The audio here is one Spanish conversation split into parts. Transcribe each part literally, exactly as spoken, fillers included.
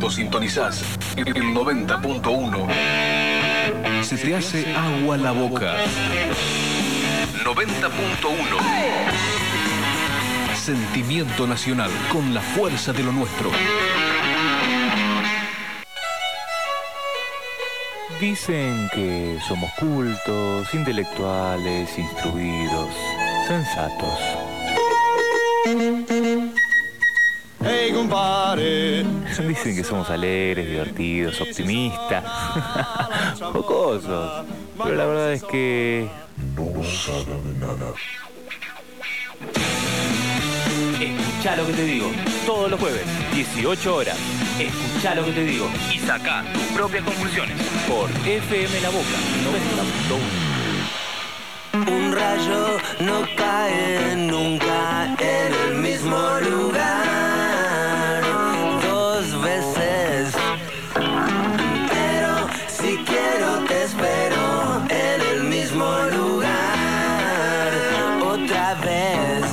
cuando sintonizás el noventa punto uno, se te hace agua la boca. noventa punto uno. Sentimiento nacional con la fuerza de lo nuestro. Dicen que somos cultos, intelectuales, instruidos, sensatos. Hey, compadre. Dicen que somos alegres, divertidos, optimistas, jocosos. Pero la verdad es que no saben nada. Escuchá lo que te digo, todos los jueves, dieciocho horas. Escuchá lo que te digo y saca tus propias conclusiones por F M La Boca noventa punto uno. Un rayo no cae nunca en el mismo lugar dos veces, pero si quiero te espero en el mismo lugar otra vez.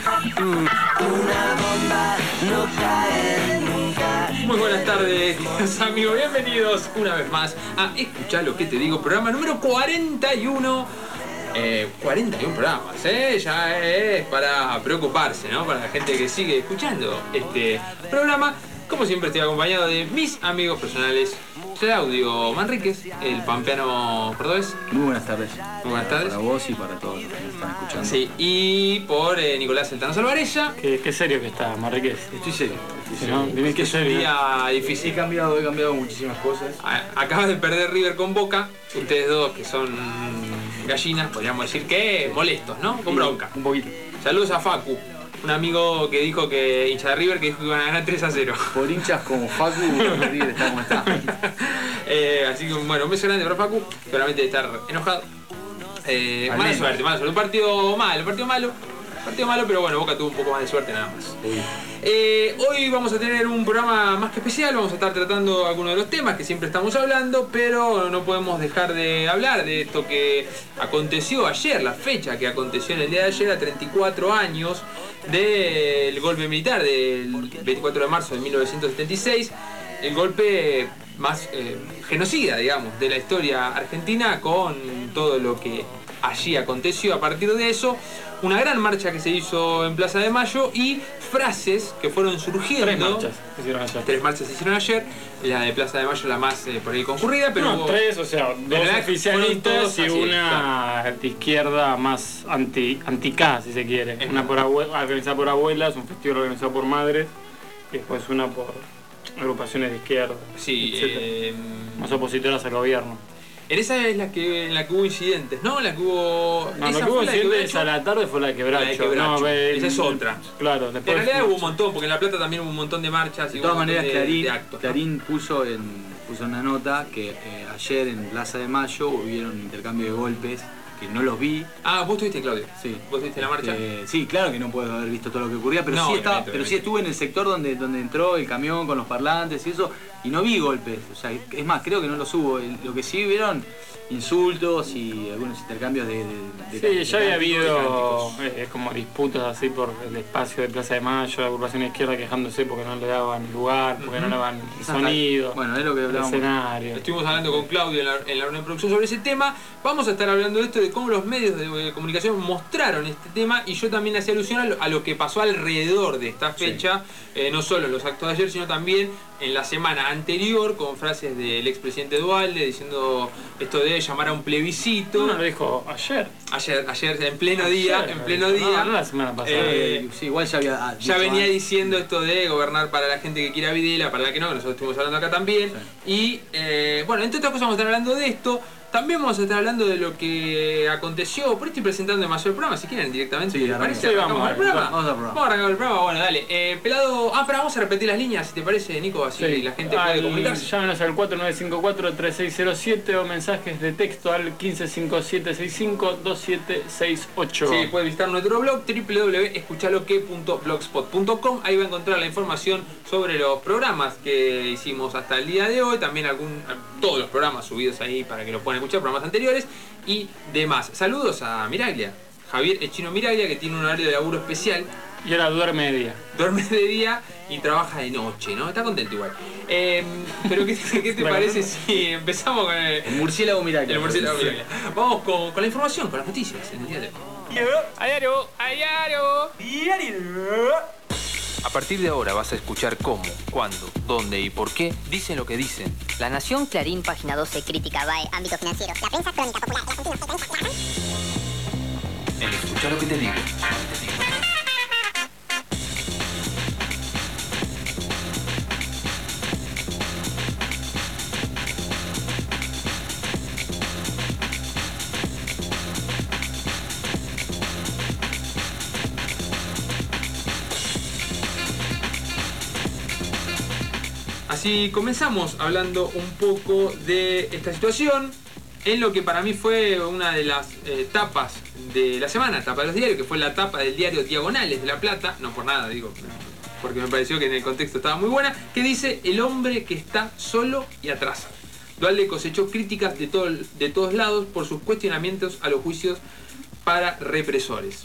Una bomba no cae nunca. Muy buenas tardes, amigos, bienvenidos una vez más a Escuchá lo que te digo, programa número cuarenta y uno. Eh, cuarenta y uno programas, ¿eh? Ya es para preocuparse, ¿no? Para la gente que sigue escuchando este programa. Como siempre estoy acompañado de mis amigos personales, Claudio Manríquez, el pampeano cordobés. Muy buenas tardes. Muy buenas tardes. Para vos y para todos los que nos están escuchando. Sí, y por eh, Nicolás El Tano Salvarella. Qué, qué serio que está, Manríquez. Estoy serio. Estoy serio. No, dime que es un día difícil. He cambiado, he cambiado muchísimas cosas. A- Acabas de perder River con Boca. Ustedes dos, que son gallinas, podríamos decir que molestos, ¿no? Con bronca. Un poquito. Saludos a Facu, un amigo que dijo que, hincha de River, que dijo que iban a ganar tres a cero. Por hinchas como Facu, River está como está. eh, así que bueno, un beso grande para Facu, seguramente debe estar enojado. Eh, mala menos. suerte, mala suerte. Un partido malo, un partido malo. Partido malo, pero bueno, Boca tuvo un poco más de suerte nada más. Eh, hoy vamos a tener un programa más que especial, vamos a estar tratando algunos de los temas que siempre estamos hablando, pero no podemos dejar de hablar de esto que aconteció ayer, la fecha que aconteció en el día de ayer, a treinta y cuatro años del golpe militar del veinticuatro de marzo de mil novecientos setenta y seis, el golpe más eh, genocida, digamos, de la historia argentina, con todo lo que allí aconteció. A partir de eso, una gran marcha que se hizo en Plaza de Mayo y frases que fueron surgiendo. Tres marchas se hicieron ayer. Tres marchas se hicieron ayer. La de Plaza de Mayo la más eh, por ahí concurrida, pero No, hubo- tres, o sea, dos verdad, oficialistas fueron todos y así, una de izquierda más anti, anti-K, si se quiere. Es Una por abue- organizada por abuelas, un festival organizado por madres, y después una por agrupaciones de izquierda, Sí, etcétera. eh, Más opositoras al gobierno. en esa es la que en la que hubo incidentes, ¿no? La que hubo. No, esa lo que hubo fue la que incidentes hubo a la tarde fue la de Quebracho. La de Quebracho. No, ve- Esa es otra. Claro, En después. realidad hubo un montón, porque en La Plata también hubo un montón de marchas y De hubo todas un montón maneras, de, Clarín, de actos, ¿no? Clarín puso, en, puso una nota que eh, ayer en Plaza de Mayo hubieron un intercambio de golpes que no los vi. Ah, vos estuviste, Claudio. Sí. ¿Vos estuviste en la marcha? Eh, sí, claro que no puedo haber visto todo lo que ocurría, pero, No, sí, estaba, obviamente, pero sí obviamente. estuve en el sector donde, donde entró el camión con los parlantes y eso, y no vi golpes. O sea, es más, creo que no los hubo. El- Lo que sí vieron insultos y algunos intercambios de, de, de Sí, de ya había cánticos, de habido cánticos. eh, como disputas así por el espacio de Plaza de Mayo, la agrupación de izquierda quejándose porque no le daban lugar, porque no le daban sonido, Bueno, es lo que el hablábamos. escenario. Estuvimos hablando con Claudio en la, en la reunión de producción sobre ese tema. Vamos a estar hablando de esto, de cómo los medios de eh, comunicación mostraron este tema, y yo también hacía alusión a lo, a lo que pasó alrededor de esta fecha, eh, no solo en los actos de ayer, sino también en la semana anterior, con frases del expresidente Duhalde diciendo esto de llamar a un plebiscito. No, lo dijo ayer. Ayer, ayer en pleno día, Ayer, en pleno no, día. No, la semana pasada. Eh, Sí, igual ya había. ah, Ya dicho venía antes. diciendo esto de gobernar para la gente que quiera Videla, para la que no, que nosotros estuvimos hablando acá también. Y eh, bueno, entre otras cosas vamos a estar hablando de esto. También vamos a estar hablando de lo que aconteció. Por ahí estoy presentando demasiado el programa, si quieren directamente. Sí, ¿les arrancamos. parece? Sí, ¿Arrancamos vamos, el programa? vamos al programa. Vamos a arrancar el programa, bueno, dale. Eh, pelado. Ah, pero vamos a repetir las líneas, si te parece, Nico, así Sí. la gente Al- puede comunicarse. Llámenos al cuatro nueve cinco cuatro, tres seis cero siete o mensajes de texto al quince cincuenta y siete sesenta y cinco, veintisiete sesenta y ocho. Sí, puede visitar nuestro blog doble u doble u doble u punto escuchaloque punto blogspot punto com. Ahí va a encontrar la información sobre los programas que hicimos hasta el día de hoy. También algún, todos los programas subidos ahí para que lo puedan escuchar, programas anteriores y demás. Saludos a Miraglia, Javier Echino Miraglia, que tiene un horario de laburo especial Y ahora duerme de día. Duerme de día y trabaja de noche, ¿no? Está contento igual. Eh, pero ¿qué, qué te parece si empezamos con el, El murciélago miracle. el murciélago miracle? Vamos con, con la información, con las noticias en el día de hoy. Diario, diario, diario. A partir de ahora vas a escuchar cómo, cuándo, dónde y por qué dicen lo que dicen. La Nación, Clarín, Página doce, Crítica, B A E, Ámbito Financiero. La prensa crónica popular, la Argentina, En Escuchá lo que te digo. Así comenzamos hablando un poco de esta situación en lo que para mí fue una de las eh, tapas de la semana, tapa de los diarios, que fue la tapa del diario Diagonales de La Plata, no por nada digo, porque me pareció que en el contexto estaba muy buena, que dice: el hombre que está solo y atrasa. Duhalde cosechó críticas de, todo, de todos lados por sus cuestionamientos a los juicios para represores.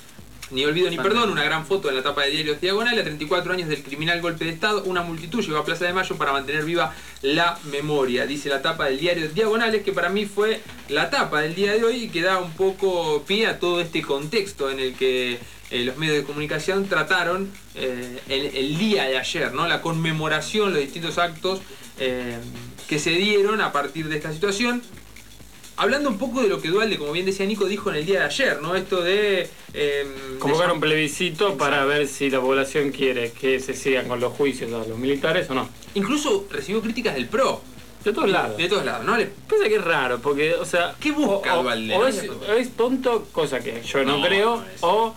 Ni olvido ni perdón, una gran foto en la tapa de diarios Diagonal, a treinta y cuatro años del criminal golpe de Estado, una multitud llegó a Plaza de Mayo para mantener viva la memoria, dice la tapa del diario Diagonales, que para mí fue la tapa del día de hoy y que da un poco pie a todo este contexto en el que eh, los medios de comunicación trataron eh, el, el día de ayer, ¿no? La conmemoración, los distintos actos eh, que se dieron a partir de esta situación. Hablando un poco de lo que Duhalde, como bien decía Nico, dijo en el día de ayer, ¿no? Esto de... Eh, Convocar de... un plebiscito Exacto. para ver si la población quiere que se sigan con los juicios a los militares o no. Incluso recibió críticas del P R O. De todos lados. De todos lados, ¿no? Le... Pasa que es raro, porque, o sea... ¿Qué busca o, Duhalde? O, ¿no? es, o es tonto, cosa que yo no, no creo, no es... o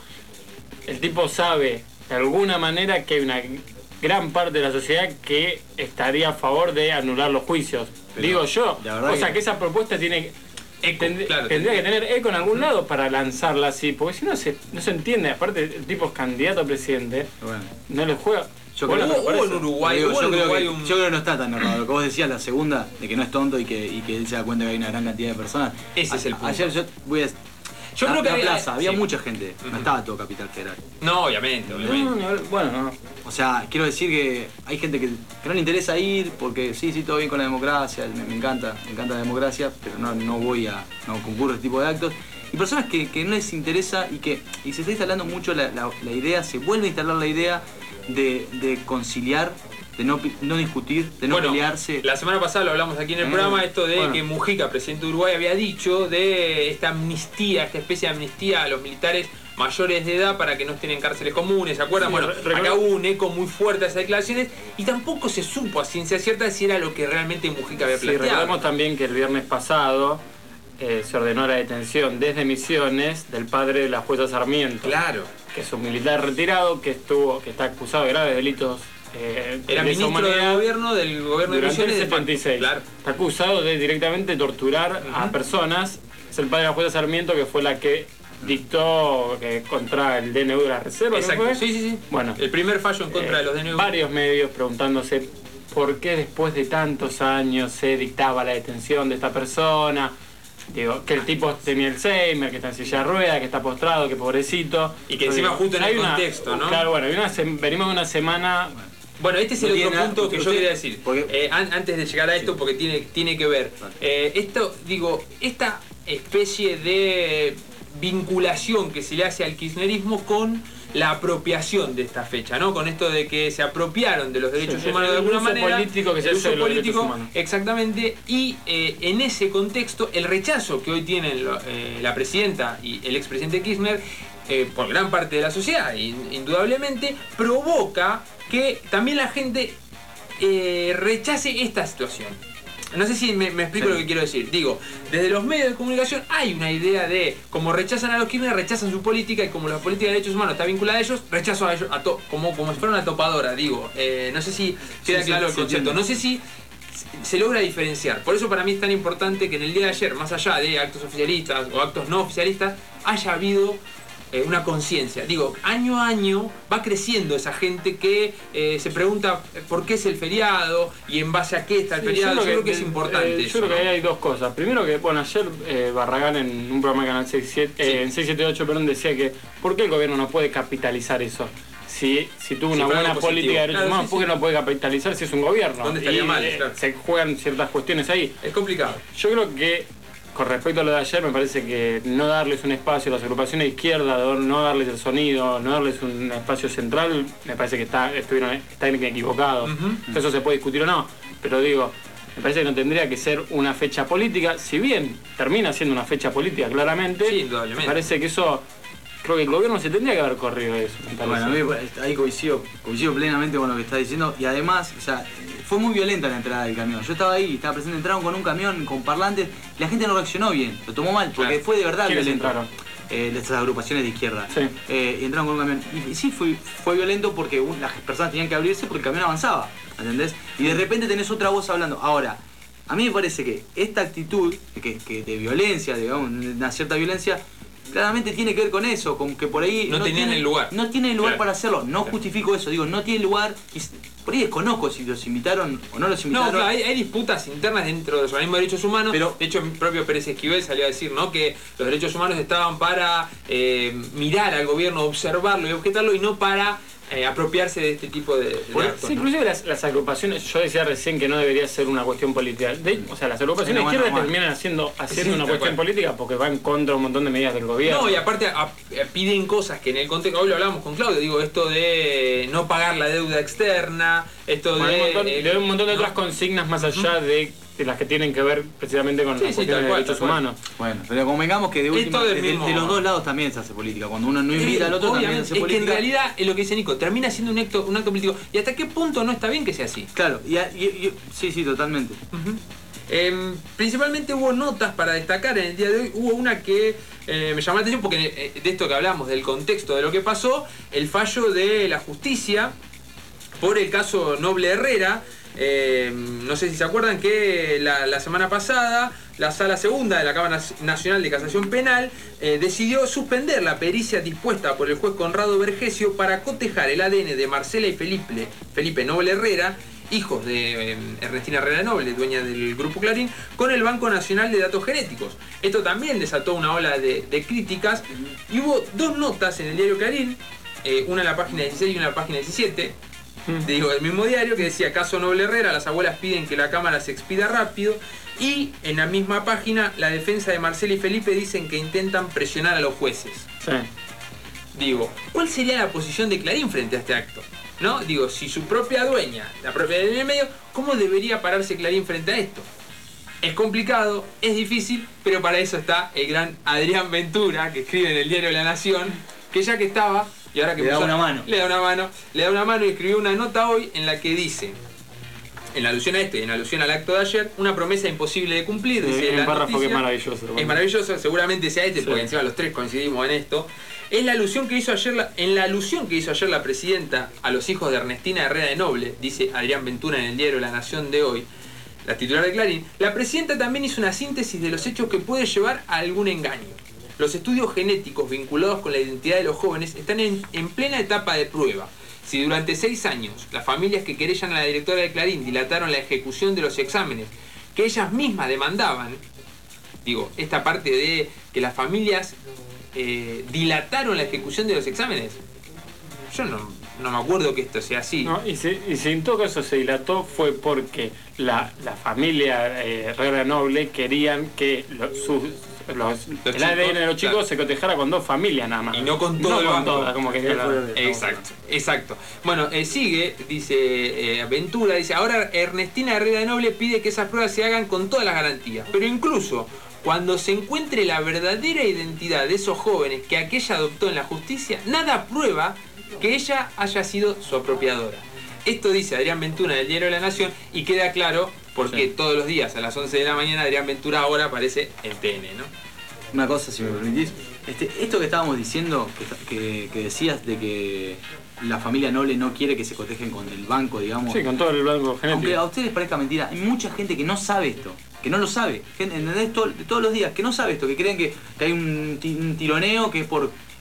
el tipo sabe de alguna manera que hay una gran parte de la sociedad que estaría a favor de anular los juicios. Pero, digo yo. O sea, que... que esa propuesta tiene... Eco, Tend claro, tendría que tener eco en algún lado para lanzarla así, porque si no se, no se entiende. Aparte, el tipo es candidato a presidente, bueno. no le juega. Yo bueno, creo, hubo en Uruguay, digo, hubo yo, en creo Uruguay que, un... yo creo que no está tan errado. Lo que vos decías, la segunda, de que no es tonto y que, y que él se da cuenta que hay una gran cantidad de personas. Ese a, es el punto. Ayer yo voy a... Yo la, creo que la había, plaza, había sí. mucha gente, no estaba todo Capital Federal. No, obviamente, obviamente. No, no, bueno, no. O sea, quiero decir que hay gente que, que no le interesa ir porque sí, sí, todo bien con la democracia, me, me encanta, me encanta la democracia, pero no, no voy a, no concurro a este tipo de actos. Y personas que, que no les interesa y que y se está instalando mucho la, la, la idea, se vuelve a instalar la idea de, de conciliar, de no, no discutir, de no bueno, pelearse. La semana pasada lo hablamos aquí en el eh, programa, esto de bueno. que Mujica, presidente de Uruguay, había dicho de esta amnistía, esta especie de amnistía a los militares mayores de edad para que no estén en cárceles comunes, ¿se acuerdan? Sí, bueno, acá hubo un eco muy fuerte a esas declaraciones y tampoco se supo a ciencia cierta si era lo que realmente Mujica había planteado. Sí, recordemos también que el viernes pasado eh, se ordenó la detención desde Misiones del padre de la jueza Sarmiento. Claro. Que es un militar retirado que estuvo, que está acusado de graves delitos. Eh, Era ministro del gobierno del gobierno de Misiones del setenta y seis. Claro. Está acusado de directamente torturar uh-huh. a personas. Es el padre de la jueza Sarmiento que fue la que dictó que contra el D N U de la Reserva. Exacto, ¿no sí, sí, sí. Bueno, el primer fallo en contra eh, de los D N U. Varios medios preguntándose por qué después de tantos años se dictaba la detención de esta persona. Digo, que el tipo tenía Alzheimer, que está en silla de ruedas, que está postrado, que pobrecito. Y que encima digo, justo en el una, contexto, ¿no? Claro, bueno, una venimos de una semana... Bueno, este es el no otro punto nada, que usted, yo quería decir. Porque, eh, an antes de llegar a esto, sí. porque tiene, tiene que ver. Eh, esto, digo, esta especie de vinculación que se le hace al kirchnerismo con la apropiación de esta fecha, ¿no? Con esto de que se apropiaron de los derechos sí, humanos de alguna manera. Político que se el hace uso de los político, derechos humanos. Exactamente. Y eh, en ese contexto, el rechazo que hoy tienen lo, eh, la presidenta y el expresidente Kirchner eh, por gran parte de la sociedad, indudablemente, provoca que también la gente eh, rechace esta situación. No sé si me, me explico sí. lo que quiero decir. Digo, desde los medios de comunicación hay una idea de como rechazan a los Kirchner, rechazan su política, y como la política de derechos humanos está vinculada a ellos, rechazo a ellos, a to como, como si fuera una topadora. Digo, eh, no sé si queda sí, claro sí, el concepto. Sí, no sé si se logra diferenciar. Por eso para mí es tan importante que en el día de ayer, más allá de actos oficialistas o actos no oficialistas, haya habido eh, una conciencia. Digo, año a año va creciendo esa gente que eh, se pregunta por qué es el feriado y en base a qué está el Sí, feriado. Yo, yo creo que, que, es importante eh, eso, Yo creo ¿no? que ahí hay dos cosas. Primero que, bueno, ayer eh, Barragán en un programa de Canal seis siete, eh, Sí. en seis siete ocho, perdón, decía que ¿por qué el gobierno no puede capitalizar eso? Si, si tuvo Si una fuera buena algo política de positivo. derechos Claro, humanos, sí, ¿por qué sí. no puede capitalizar si es un gobierno? ¿Dónde estaría Y, mal? eh, Claro. se juegan ciertas cuestiones ahí. Es complicado. Yo creo que, con respecto a lo de ayer, me parece que no darles un espacio a las agrupaciones de izquierda, no darles el sonido, no darles un espacio central, me parece que está, estuvieron, están equivocados. Ujú. Eso se puede discutir o no, pero digo, me parece que no tendría que ser una fecha política, si bien termina siendo una fecha política claramente, Sí, indudablemente. me parece que eso, creo que el gobierno se tendría que haber corrido de eso. Me Bueno, a parece. mí ahí coincido, coincido plenamente con lo que está diciendo y además, o sea, fue muy violenta la entrada del camión. Yo estaba ahí, estaba presente, entraron con un camión con parlantes y la gente no reaccionó bien, lo tomó mal, porque Claro. fue de verdad ¿Quiénes violento. entraron? Eh, de estas agrupaciones de izquierda. Sí. Eh, y entraron con un camión. Y, y sí, fue, fue violento porque un- las personas tenían que abrirse porque el camión avanzaba, ¿entendés? Y de repente tenés otra voz hablando. Ahora, a mí me parece que esta actitud que, que de violencia, digamos, de una cierta violencia, claramente tiene que ver con eso, con que por ahí... No tenían tiene, el lugar. No tienen el lugar Claro. para hacerlo. No Claro. justifico eso, digo, no tiene lugar. Y s- por ahí desconozco si los invitaron o no los No, invitaron. claro, hay, hay disputas internas dentro de los organismos de derechos humanos. Pero- de hecho, el propio Pérez Esquivel salió a decir, ¿no?, que los derechos humanos estaban para eh, mirar al gobierno, observarlo y objetarlo, y no para eh, apropiarse de este tipo de, de Por- actos, sí, ¿no? inclusive las, las agrupaciones, yo decía recién que no debería ser una cuestión política. De- o sea, las agrupaciones Sí, no, de izquierda bueno, bueno. terminan haciendo, haciendo Sí, una tal cuestión cual. política porque va en contra de un montón de medidas del gobierno. No, y aparte a- a- piden cosas que en el contexto, hoy lo hablamos con Claudio, digo, esto de no pagar la deuda externa, esto Bueno, de... hay un montón, eh, de un montón de ¿no? otras consignas más allá de, de las que tienen que ver precisamente con Sí, las sí, cuestiones tal de cual, derechos tal cual. humanos. Bueno, pero convengamos que de, última, todo del de, de- mismo- de los dos lados también se hace política. Cuando uno no invita al otro también Obviamente, se hace es que en política. realidad es lo que dice Nico, termina siendo un acto, un acto político. ¿Y hasta qué punto no está bien que sea así? Claro, y, a- y- y- sí, sí, totalmente. Ujú. Em, principalmente hubo notas para destacar en el día de hoy. Hubo una que eh, me llamó la atención porque eh, de esto que hablamos, del contexto de lo que pasó, el fallo de la justicia por el caso Noble Herrera. Eh, no sé si se acuerdan que la, la semana pasada la Sala Segunda de la Cámara Nacional de Casación Penal eh, decidió suspender la pericia dispuesta por el juez Conrado Vergesio para cotejar el A D N de Marcela y Felipe, Felipe Noble Herrera, hijos de eh, Ernestina Herrera Noble, dueña del Grupo Clarín, con el Banco Nacional de Datos Genéticos. Esto también desató una ola de, de críticas y hubo dos notas en el diario Clarín, eh, una en la página dieciséis y una en la página diecisiete, digo, del mismo diario, que decía: caso Noble Herrera, las abuelas piden que la cámara se expida rápido. Y en la misma página, la defensa de Marcela y Felipe dicen que intentan presionar a los jueces. Sí. Digo, ¿cuál sería la posición de Clarín frente a este acto? ¿No? Digo, si su propia dueña, la propia en el medio, ¿cómo debería pararse Clarín frente a esto? Es complicado, es difícil, pero para eso está el gran Adrián Ventura, que escribe en el diario La Nación, que ya que estaba, y ahora que Le da puso- una mano. Le da una mano, le da una mano y escribió una nota hoy en la que dice, en alusión a esto y en alusión al acto de ayer, una promesa imposible de cumplir, Sí, dice un la párrafo que noticia. es maravilloso. Es maravilloso, seguramente sea este, Sí. porque encima los tres coincidimos en esto. Es la alusión que hizo ayer la, en la alusión que hizo ayer la presidenta a los hijos de Ernestina Herrera de Noble, dice Adrián Ventura en el diario La Nación de hoy, la titular de Clarín. La presidenta también hizo una síntesis de los hechos que puede llevar a algún engaño. Los estudios genéticos vinculados con la identidad de los jóvenes están en, en plena etapa de prueba. Si durante seis años las familias que querellan a la directora de Clarín dilataron la ejecución de los exámenes que ellas mismas demandaban, digo, esta parte de que las familias eh, dilataron la ejecución de los exámenes, yo no, no me acuerdo que esto sea así. No, y, si, y si en todo caso se dilató fue porque la, la familia eh, Herrera Noble querían que lo- sus, los, Los el A D N de los chicos, chicos claro. se cotejara con dos familias nada más. Y no con todo no el con banco. todas, como que Exacto, exacto. Bueno, eh, sigue, dice eh, Ventura, dice, ahora Ernestina Herrera de Noble pide que esas pruebas se hagan con todas las garantías, pero incluso cuando se encuentre la verdadera identidad de esos jóvenes que aquella adoptó en la justicia, nada prueba que ella haya sido su apropiadora. Esto dice Adrián Ventura del diario La Nación y queda claro porque Sí. todos los días a las once de la mañana Adrián Ventura ahora aparece en T N, ¿no? Una cosa, si me permitís. Este, esto que estábamos diciendo, que, que, que decías de que la familia Noble no quiere que se cotejen con el banco, digamos. Sí, con todo el banco Aunque genético. a ustedes parezca mentira, hay mucha gente que no sabe esto, que no lo sabe. Gente, ¿entendés? Todo- de todos los días, que no sabe esto, que creen que, que hay un, ti- un tironeo que es por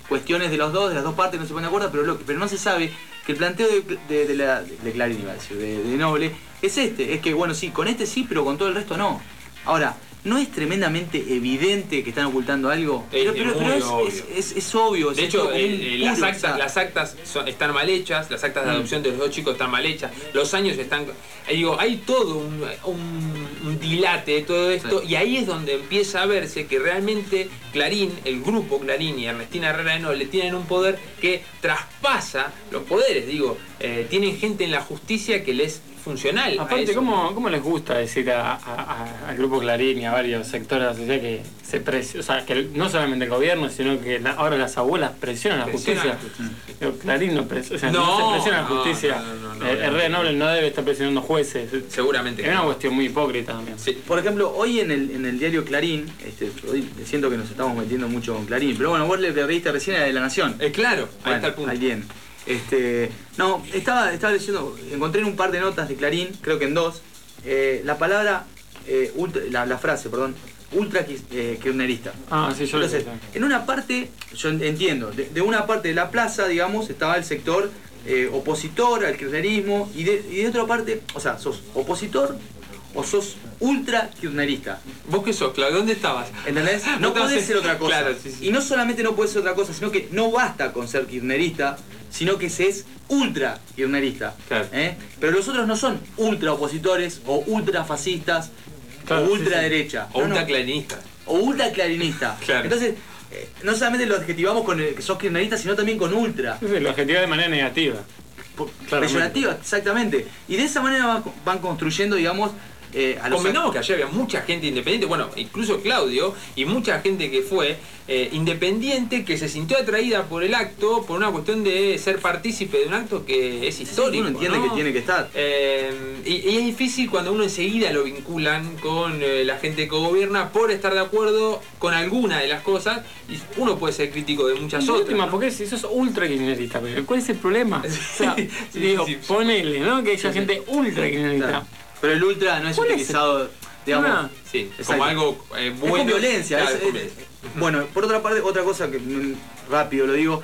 cuestiones de los dos, de las dos partes, no se ponen de acuerdo, pero, lo, pero no se sabe que el planteo de, de, de, la, de Clarín, iba a decir, de, de Noble, es este, es que bueno, sí, con este sí, pero con todo el resto no. Ahora, ¿no es tremendamente evidente que están ocultando algo? Es, pero pero, pero es, obvio. Es, es, es obvio. De es hecho, como el- un el- las puro, actas, o sea, las actas son- están mal hechas, las actas de Mm. adopción de los dos chicos están mal hechas, los años están... eh, digo, hay todo un, un- un dilate de todo esto, Sí. y ahí es donde empieza a verse que realmente Clarín, el grupo Clarín y Ernestina Herrera de Noble tienen un poder que traspasa los poderes, digo, eh, tienen gente en la justicia que les funcional. a Aparte, eso. ¿cómo, ¿cómo les gusta decir a, a- a- al grupo Clarín y a varios sectores de la sociedad que se presiona? O sea, que no solamente el gobierno, sino que la- ahora las abuelas presionan a la Presionan justicia. a la justicia. Digo, Clarín no, pres- o sea, No, no, se presiona a la no, justicia. no, no, no, Eh, no, Herrera no. Noble no debe estar presionando jueces. Seguramente Es que una no. cuestión muy hipócrita también. Sí. Por ejemplo, hoy en el, en el diario Clarín, este, hoy siento que nos estamos metiendo mucho con Clarín, pero bueno, vos le leíste recién a de La Nación. Eh, claro, ahí Bueno, está el punto. ahí bien. Este, no, estaba, estaba leyendo, encontré en un par de notas de Clarín, creo que en dos, eh, la palabra, eh, ultra- la, la frase, perdón, ultra eh, kirchnerista. Ah, sí, yo lo sé. Entonces, en una parte, yo entiendo, de, de una parte de la plaza, digamos, estaba el sector eh, opositor al kirchnerismo, y de, y de otra parte, o sea, sos opositor o sos ultra kirchnerista. ¿Vos qué sos, Claudio? ¿Dónde estabas? ¿Entendés? No No te podés hace- ser otra cosa. Claro, sí, sí. Y no solamente no podés ser otra cosa, sino que no basta con ser kirchnerista, sino que se es ultra kirchnerista. Claro. ¿eh? Pero los otros no son ultra opositores o ultra fascistas Claro, o sí, ultra sí. derecha. O No, un no. taclanista. O ultra clarinista. Claro. Entonces, eh, no solamente lo adjetivamos con el que sos kirchnerista, sino también con ultra. Sí, sí, lo adjetivo de manera negativa. Claramente. Peyorativa, exactamente. Y de esa manera van, van construyendo, digamos, eh, a los Convengamos que ayer había mucha gente independiente, bueno, incluso Claudio, y mucha gente que fue eh, independiente, que se sintió atraída por el acto, por una cuestión de ser partícipe de un acto que es histórico. uno entiende ¿no? que tiene que estar. Eh, y, y es difícil cuando uno enseguida lo vinculan con eh, la gente que gobierna por estar de acuerdo con alguna de las cosas, y uno puede ser crítico de muchas Y otras. última, ¿no? porque si sos ultra kirchnerista, pero ¿cuál es el problema? O sea, Sí, digo, sí, sí. ponele, ¿no? Que haya Sí, sí. gente ultra kirchnerista. Claro. Pero el ultra no es ¿Cuál es utilizado, digamos. Ah, Sí, Exacto. como algo eh, Es bueno. con violencia. Claro, es- es con es- violencia. bueno, por otra parte, otra cosa que mm, rápido lo digo.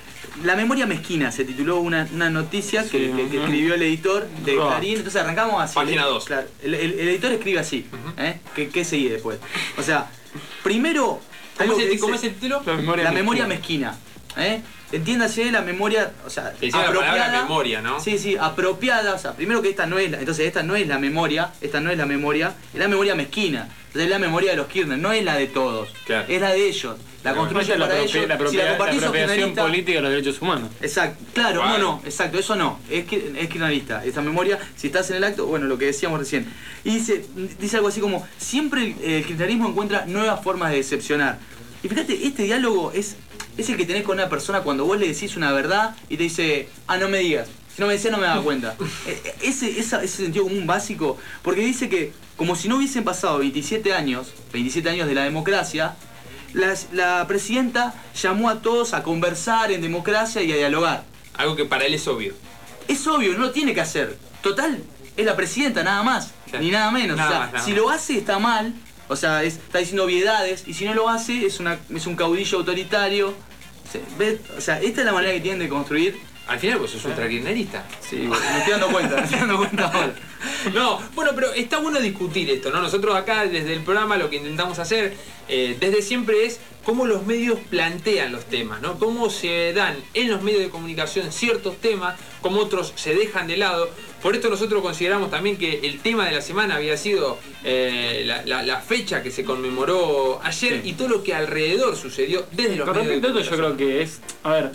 La memoria mezquina se tituló una, una noticia que, Sí, que- que ajá. escribió el editor de Ah. Clarín. Entonces arrancamos así. Página dos. Claro, el, el- el editor escribe así. ¿eh? ¿Qué, qué sigue después? O sea, primero. ¿Cómo, algo es que el, ¿Cómo dice- es el título? La memoria la mezquina. memoria mezquina. ¿eh? Entiéndase la memoria, o sea, Que decía la palabra memoria, ¿no? Sí, sí, apropiada, o sea, primero que esta no es la, entonces esta no es la memoria, esta no es la memoria, es la memoria mezquina. Entonces es la memoria de los Kirchner, no es la de todos, Claro. es la de ellos. La Claro. construyen la, para apropia- ellos. la, si la apropia- la compartís sos apropiación kirchnerista. política de los derechos humanos. Exacto, claro, Bueno. no, no, exacto, eso no, es, que- es kirchnerista, esta memoria, si estás en el acto, bueno, lo que decíamos recién. Y dice, dice algo así como, siempre el, el kirchnerismo encuentra nuevas formas de decepcionar. Y fíjate, este diálogo es, es el que tenés con una persona cuando vos le decís una verdad y te dice, ah, no me digas, si no me decías no me daba cuenta. E- e- ese, esa- ese sentido común básico, porque dice que como si no hubiesen pasado veintisiete años, veintisiete años de la democracia, las- la presidenta llamó a todos a conversar en democracia y a dialogar. Algo que para él es obvio. Es obvio, no lo tiene que hacer. Total, es la presidenta, nada más, Claro. ni nada menos. Nada o sea, más, nada si más. lo hace está mal, o sea, es- está diciendo obviedades, y si no lo hace es, una, es un caudillo autoritario. Se- ve- O sea, esta es la manera que tienen de construir. Al final vos sos ultrakirchnerista. Sí, bueno, me estoy dando cuenta, me estoy dando cuenta ahora. No, bueno, pero está bueno discutir esto, ¿no? Nosotros acá desde el programa lo que intentamos hacer eh, desde siempre es cómo los medios plantean los temas, ¿no? Cómo se dan en los medios de comunicación ciertos temas, cómo otros se dejan de lado. Por esto nosotros consideramos también que el tema de la semana había sido eh, la, la- la fecha que se conmemoró ayer Sí. y todo lo que alrededor sucedió desde los Con medios de respecto a esto, yo comunicación. creo que es. A ver,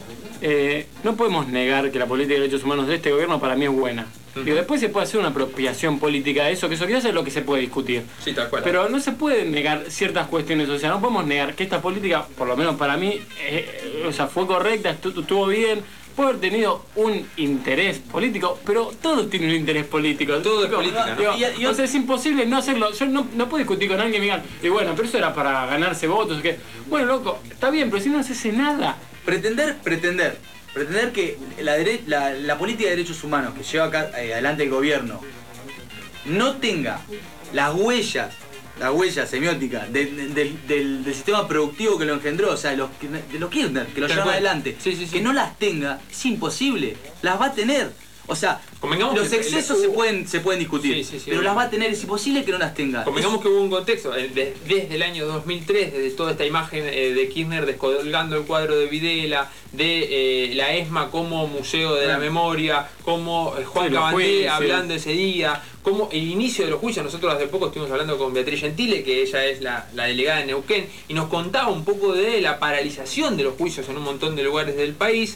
eh, no podemos negar que la política de derechos humanos de este gobierno para mí es buena. Ujú. Digo, después se puede hacer una apropiación política de eso, que eso quizás es lo que se puede discutir. Sí, tal cual. Pero no se pueden negar ciertas cuestiones, o sea, no podemos negar que esta política, por lo menos para mí, eh, o sea, fue correcta, estu- estuvo bien, puede haber tenido un interés político, pero todo tiene un interés político. Todo es Digo, política, ¿no? digo, Y- y- o sea, es imposible no hacerlo. Yo no, no puedo discutir con alguien que me diga, y bueno, pero eso era para ganarse votos, o que, bueno, loco, está bien, pero si no se hace nada. Pretender, pretender, pretender que la, dere- la, la política de derechos humanos que lleva acá, eh, adelante el gobierno no tenga las huellas la huella semiótica de, de, de, del, del sistema productivo que lo engendró, o sea, de los, de los Kirchner, que lo lleva adelante, sí, sí, sí. que no las tenga, es imposible, las va a tener. O sea, Convengamos los que excesos el- se pueden, se pueden discutir, Sí, sí, sí, pero obvio. las va a tener, es imposible que no las tenga. Convengamos Es- que hubo un contexto, eh, de- desde el año dos mil tres, desde toda esta imagen eh, de Kirchner descolgando el cuadro de Videla, de eh, la ESMA como museo de la memoria, como eh, Juan Sí, los Cabandé juicios. hablando ese día, como el inicio de los juicios. Nosotros hace poco estuvimos hablando con Beatriz Gentile, que ella es la, la delegada de Neuquén, y nos contaba un poco de la paralización de los juicios en un montón de lugares del país.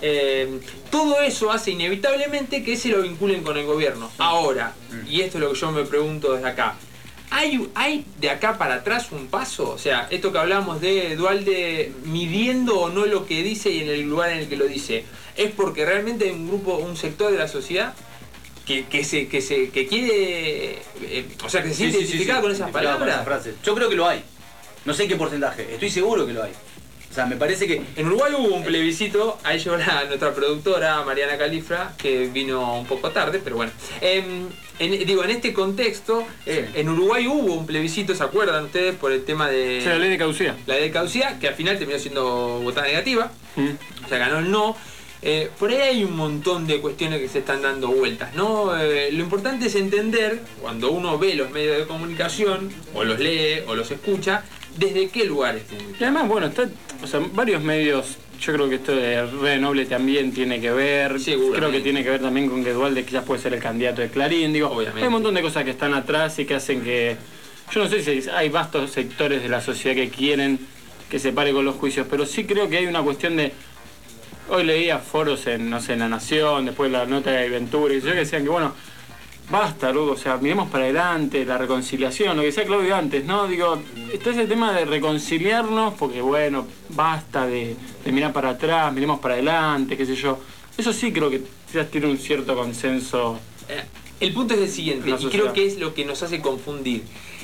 Eh, todo eso hace inevitablemente que se lo vinculen con el gobierno. Ahora, y esto es lo que yo me pregunto desde acá, ¿hay, ¿hay de acá para atrás un paso? O sea, esto que hablamos de Duhalde midiendo o no lo que dice y en el lugar en el que lo dice, ¿es porque realmente hay un grupo, un sector de la sociedad que, que se, que se que quiere, eh, o sea, que se siente Sí, sí, sí, identificada sí, con esas identificado con palabras? esas frases. Yo creo que lo hay. No sé en qué porcentaje, estoy seguro que lo hay. O sea, me parece que... En Uruguay hubo un plebiscito, ahí llegó la, nuestra productora Mariana Califra, que vino un poco tarde, pero bueno. Eh, en, digo, en este contexto, eh, Sí. en Uruguay hubo un plebiscito, ¿se acuerdan ustedes? Por el tema de Sí, la ley de caducidad. la ley de caducidad, que al final terminó siendo votada negativa, Mm. o sea, ganó el no. Eh, por ahí hay un montón de cuestiones que se están dando vueltas, ¿no? Eh, lo importante es entender, cuando uno ve los medios de comunicación, o los lee, o los escucha, desde qué lugares. Y además, bueno, está, o sea, varios medios, yo creo que esto de Red Noble también tiene que ver, Seguramente. creo que tiene que ver también con que Duhalde quizás puede ser el candidato de Clarín, digo, Obviamente. hay un montón de cosas que están atrás y que hacen que, yo no sé si hay vastos sectores de la sociedad que quieren que se pare con los juicios, pero sí creo que hay una cuestión de, hoy leía foros en, no sé, en La Nación, después la nota de Ventura, y yo que decían que bueno, basta, Lugo, o sea, miremos para adelante, la reconciliación, lo que decía Claudio antes, ¿no? Digo, está ese tema de reconciliarnos, porque bueno, basta de, de mirar para atrás, miremos para adelante, qué sé yo. Eso sí creo que ya tiene un cierto consenso. Eh, El punto es el siguiente, La y sociedad. creo que es lo que nos hace confundir.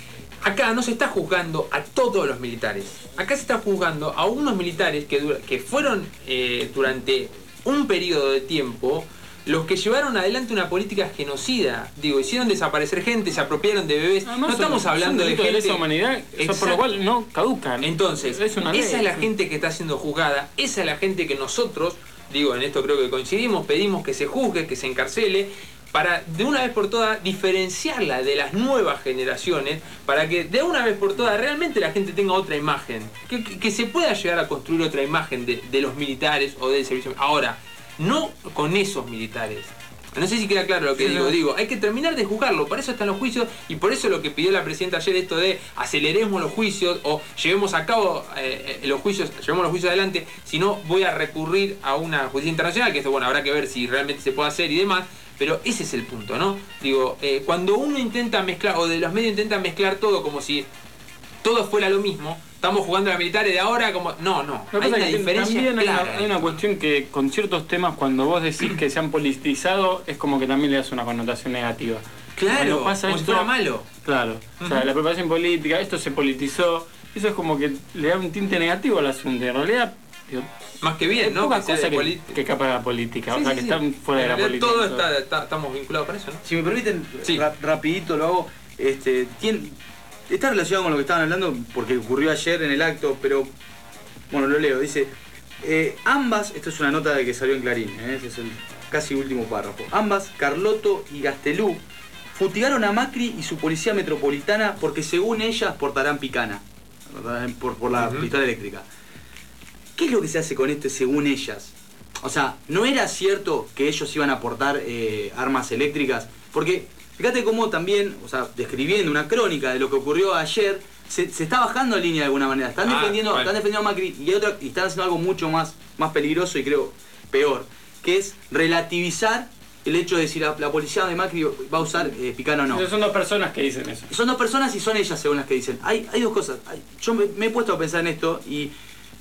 Acá no se está juzgando a todos los militares. Acá se está juzgando a unos militares que, dura- que fueron eh, durante un periodo de tiempo los que llevaron adelante una política genocida. Digo, hicieron desaparecer gente, se apropiaron de bebés. Además, no estamos son- hablando son de delitos gente... lesa humanidad, o sea, por Exacto. lo cual no caducan. Entonces, es una ley, esa es la sí. gente que está siendo juzgada, esa es la gente que nosotros, digo, en esto creo que coincidimos, pedimos que se juzgue, que se encarcele, para de una vez por todas diferenciarla de las nuevas generaciones, para que de una vez por todas realmente la gente tenga otra imagen, que, que- que se pueda llegar a construir otra imagen de, de los militares o del servicio. Ahora, no con esos militares. No sé si queda claro lo que Sí, digo. no. Digo, hay que terminar de juzgarlo, para eso están los juicios y por eso lo que pidió la presidenta ayer, esto de aceleremos los juicios o llevemos a cabo eh, eh, los juicios, llevemos los juicios adelante, si no voy a recurrir a una justicia internacional, que esto, bueno, habrá que ver si realmente se puede hacer y demás, pero ese es el punto, ¿no? Digo, eh, cuando uno intenta mezclar, o de los medios intentan mezclar todo como si todo fuera lo mismo, estamos jugando a la militares de ahora como... No, no, Lo que hay pasa una es que diferencia también hay clara. una, hay una cuestión que con ciertos temas cuando vos decís que se han politizado es como que también le das una connotación negativa. Claro, Cuando pasa como si esto- fuera malo. Claro, o sea, Ujú. la preparación política, esto se politizó, eso es como que le da un tinte negativo al asunto. En realidad, digo, Más que bien, hay ¿no? pocas Que sea cosas de que, política. que escapan a la política, Sí, o sea, sí, que sí. están fuera de la En realidad política. todo entonces- está, está- estamos vinculados con eso, ¿no? Si me permiten, Sí. ra- rapidito lo hago. Este, tiene- está relacionado con lo que estaban hablando porque ocurrió ayer en el acto, pero bueno, lo leo. Dice, eh, ambas, esto es una nota de que salió en Clarín, ¿eh? Ese es el casi último párrafo. Ambas, Carlotto y Gastelú, fustigaron a Macri y su policía metropolitana porque según ellas portarán picana, ¿verdad? Por, por la Ujú. pistola eléctrica. ¿Qué es lo que se hace con esto según ellas? O sea, ¿no era cierto que ellos iban a aportar eh, armas eléctricas? Porque fíjate cómo también, o sea, describiendo una crónica de lo que ocurrió ayer, se, se está bajando línea de alguna manera. Están Ah, defendiendo, bueno. están defendiendo a Macri y, hay otra, y están haciendo algo mucho más, más peligroso y creo peor, que es relativizar el hecho de decir la, la policía de Macri va a usar eh, picana o no. Son dos personas que dicen eso. Son dos personas y son ellas según las que dicen. Hay, hay dos cosas. Hay- yo me, me he puesto a pensar en esto y eh,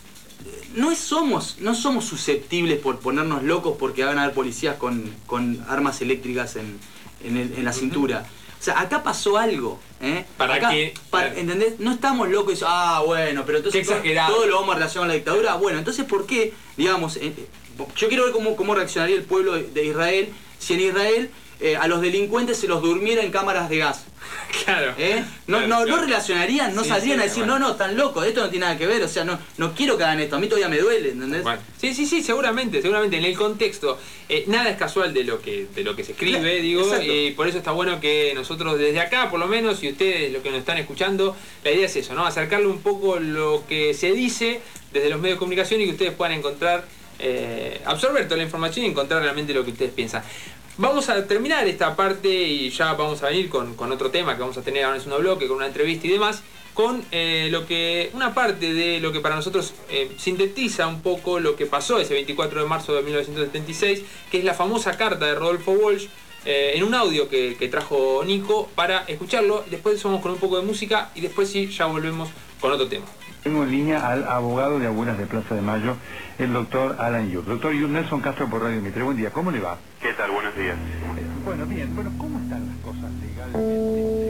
no es- somos, no somos susceptibles por ponernos locos porque van a haber policías con, con armas eléctricas en, en, el- en la cintura. O sea, acá pasó algo. ¿eh? Para Acá, que- para- claro. ¿entendés? No estamos locos y decimos, ah, bueno, pero entonces Qué todo, exagerado. todo lo vamos a relacionar con la dictadura. Bueno, entonces, ¿por qué, digamos, eh, eh, yo quiero ver cómo, cómo reaccionaría el pueblo de, de Israel si en Israel eh, a los delincuentes se los durmiera en cámaras de gas, Claro. ¿Eh? No, Claro, no, claro. no relacionarían, no Sí, saldrían sí, a decir, bueno. no, no, están locos, esto no tiene nada que ver, o sea, no, no quiero que hagan esto, a mí todavía me duele, ¿entendés? Bueno, sí, sí, sí, seguramente, seguramente en el contexto. Eh, nada es casual de lo que, de lo que se escribe, Claro, digo, exacto. y por eso está bueno que nosotros desde acá, por lo menos, y ustedes los que nos están escuchando, la idea es eso, ¿no? Acercarle un poco lo que se dice desde los medios de comunicación y que ustedes puedan encontrar, eh, absorber toda la información y encontrar realmente lo que ustedes piensan. Vamos a terminar esta parte y ya vamos a venir con, con otro tema que vamos a tener ahora en un bloque, con una entrevista y demás, con eh, lo que una parte de lo que para nosotros eh, sintetiza un poco lo que pasó ese veinticuatro de marzo de mil novecientos setenta y seis, que es la famosa carta de Rodolfo Walsh, eh, en un audio que, que trajo Nico para escucharlo. Después vamos con un poco de música y después sí, ya volvemos con otro tema. Tengo en línea al abogado de Abuelas de Plaza de Mayo, el doctor Alan Yu. Doctor Yu, Nelson Castro por Radio Mitre. Buen día, ¿cómo le va? ¿Qué tal? Buenos días. Eh, bueno, bien. Bueno, ¿cómo están las cosas legalmente?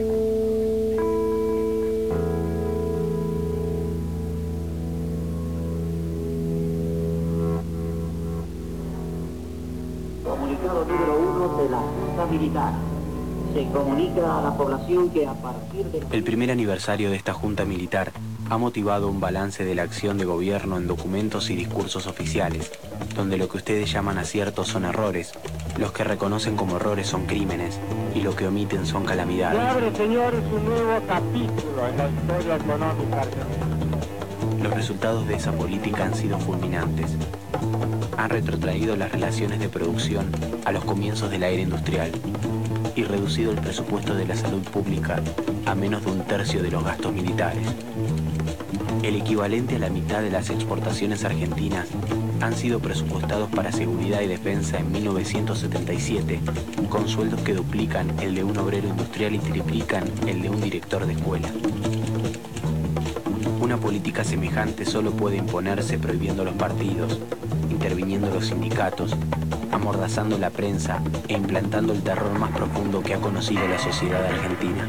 Comunicado número uno de la Junta Militar. Se comunica a la población que a partir de... El primer aniversario de esta Junta Militar ha motivado un balance de la acción de gobierno en documentos y discursos oficiales, donde lo que ustedes llaman aciertos son errores, los que reconocen como errores son crímenes, y lo que omiten son calamidades. Se abre, señores, un nuevo capítulo en la historia económica argentina. Los resultados de esa política han sido fulminantes. Han retrotraído las relaciones de producción a los comienzos de la era industrial y reducido el presupuesto de la salud pública a menos de un tercio de los gastos militares. El equivalente a la mitad de las exportaciones argentinas han sido presupuestados para seguridad y defensa en mil novecientos setenta y siete, con sueldos que duplican el de un obrero industrial y triplican el de un director de escuela. Una política semejante solo puede imponerse prohibiendo los partidos, interviniendo los sindicatos, amordazando la prensa e implantando el terror más profundo que ha conocido la sociedad argentina.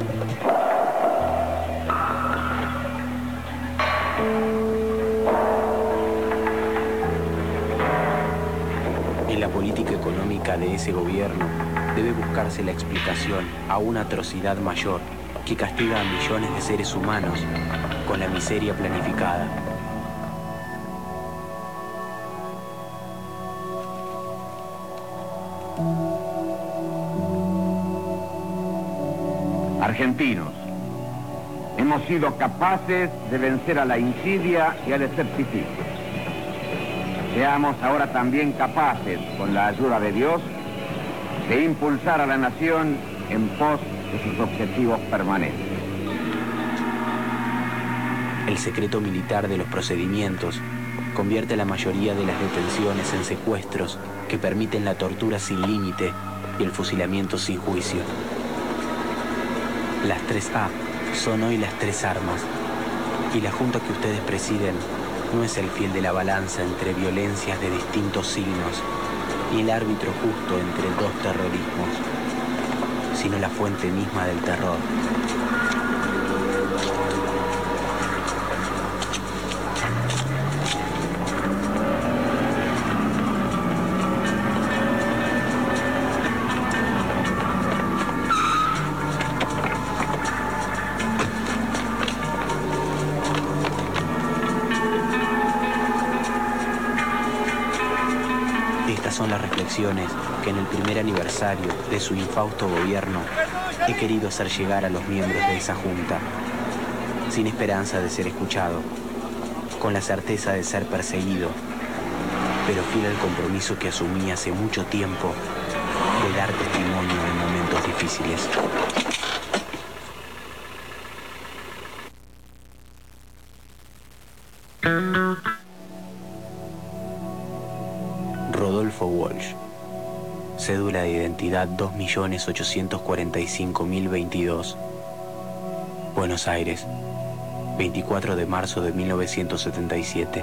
En la política económica de ese gobierno debe buscarse la explicación a una atrocidad mayor que castiga a millones de seres humanos con la miseria planificada. Argentinos, hemos sido capaces de vencer a la insidia y al escepticismo. Seamos ahora también capaces, con la ayuda de Dios, de impulsar a la nación en pos de sus objetivos permanentes. El secreto militar de los procedimientos convierte la mayoría de las detenciones en secuestros que permiten la tortura sin límite y el fusilamiento sin juicio. Las tres A son hoy las tres armas, y la junta que ustedes presiden no es el fiel de la balanza entre violencias de distintos signos, ni el árbitro justo entre dos terrorismos, sino la fuente misma del terror. Son las reflexiones que en el primer aniversario de su infausto gobierno he querido hacer llegar a los miembros de esa junta, sin esperanza de ser escuchado, con la certeza de ser perseguido, pero fiel al compromiso que asumí hace mucho tiempo de dar testimonio en momentos difíciles. Rodolfo Walsh, cédula de identidad dos millones ochocientos cuarenta y cinco mil veintidós, Buenos Aires, veinticuatro de marzo de mil novecientos setenta y siete.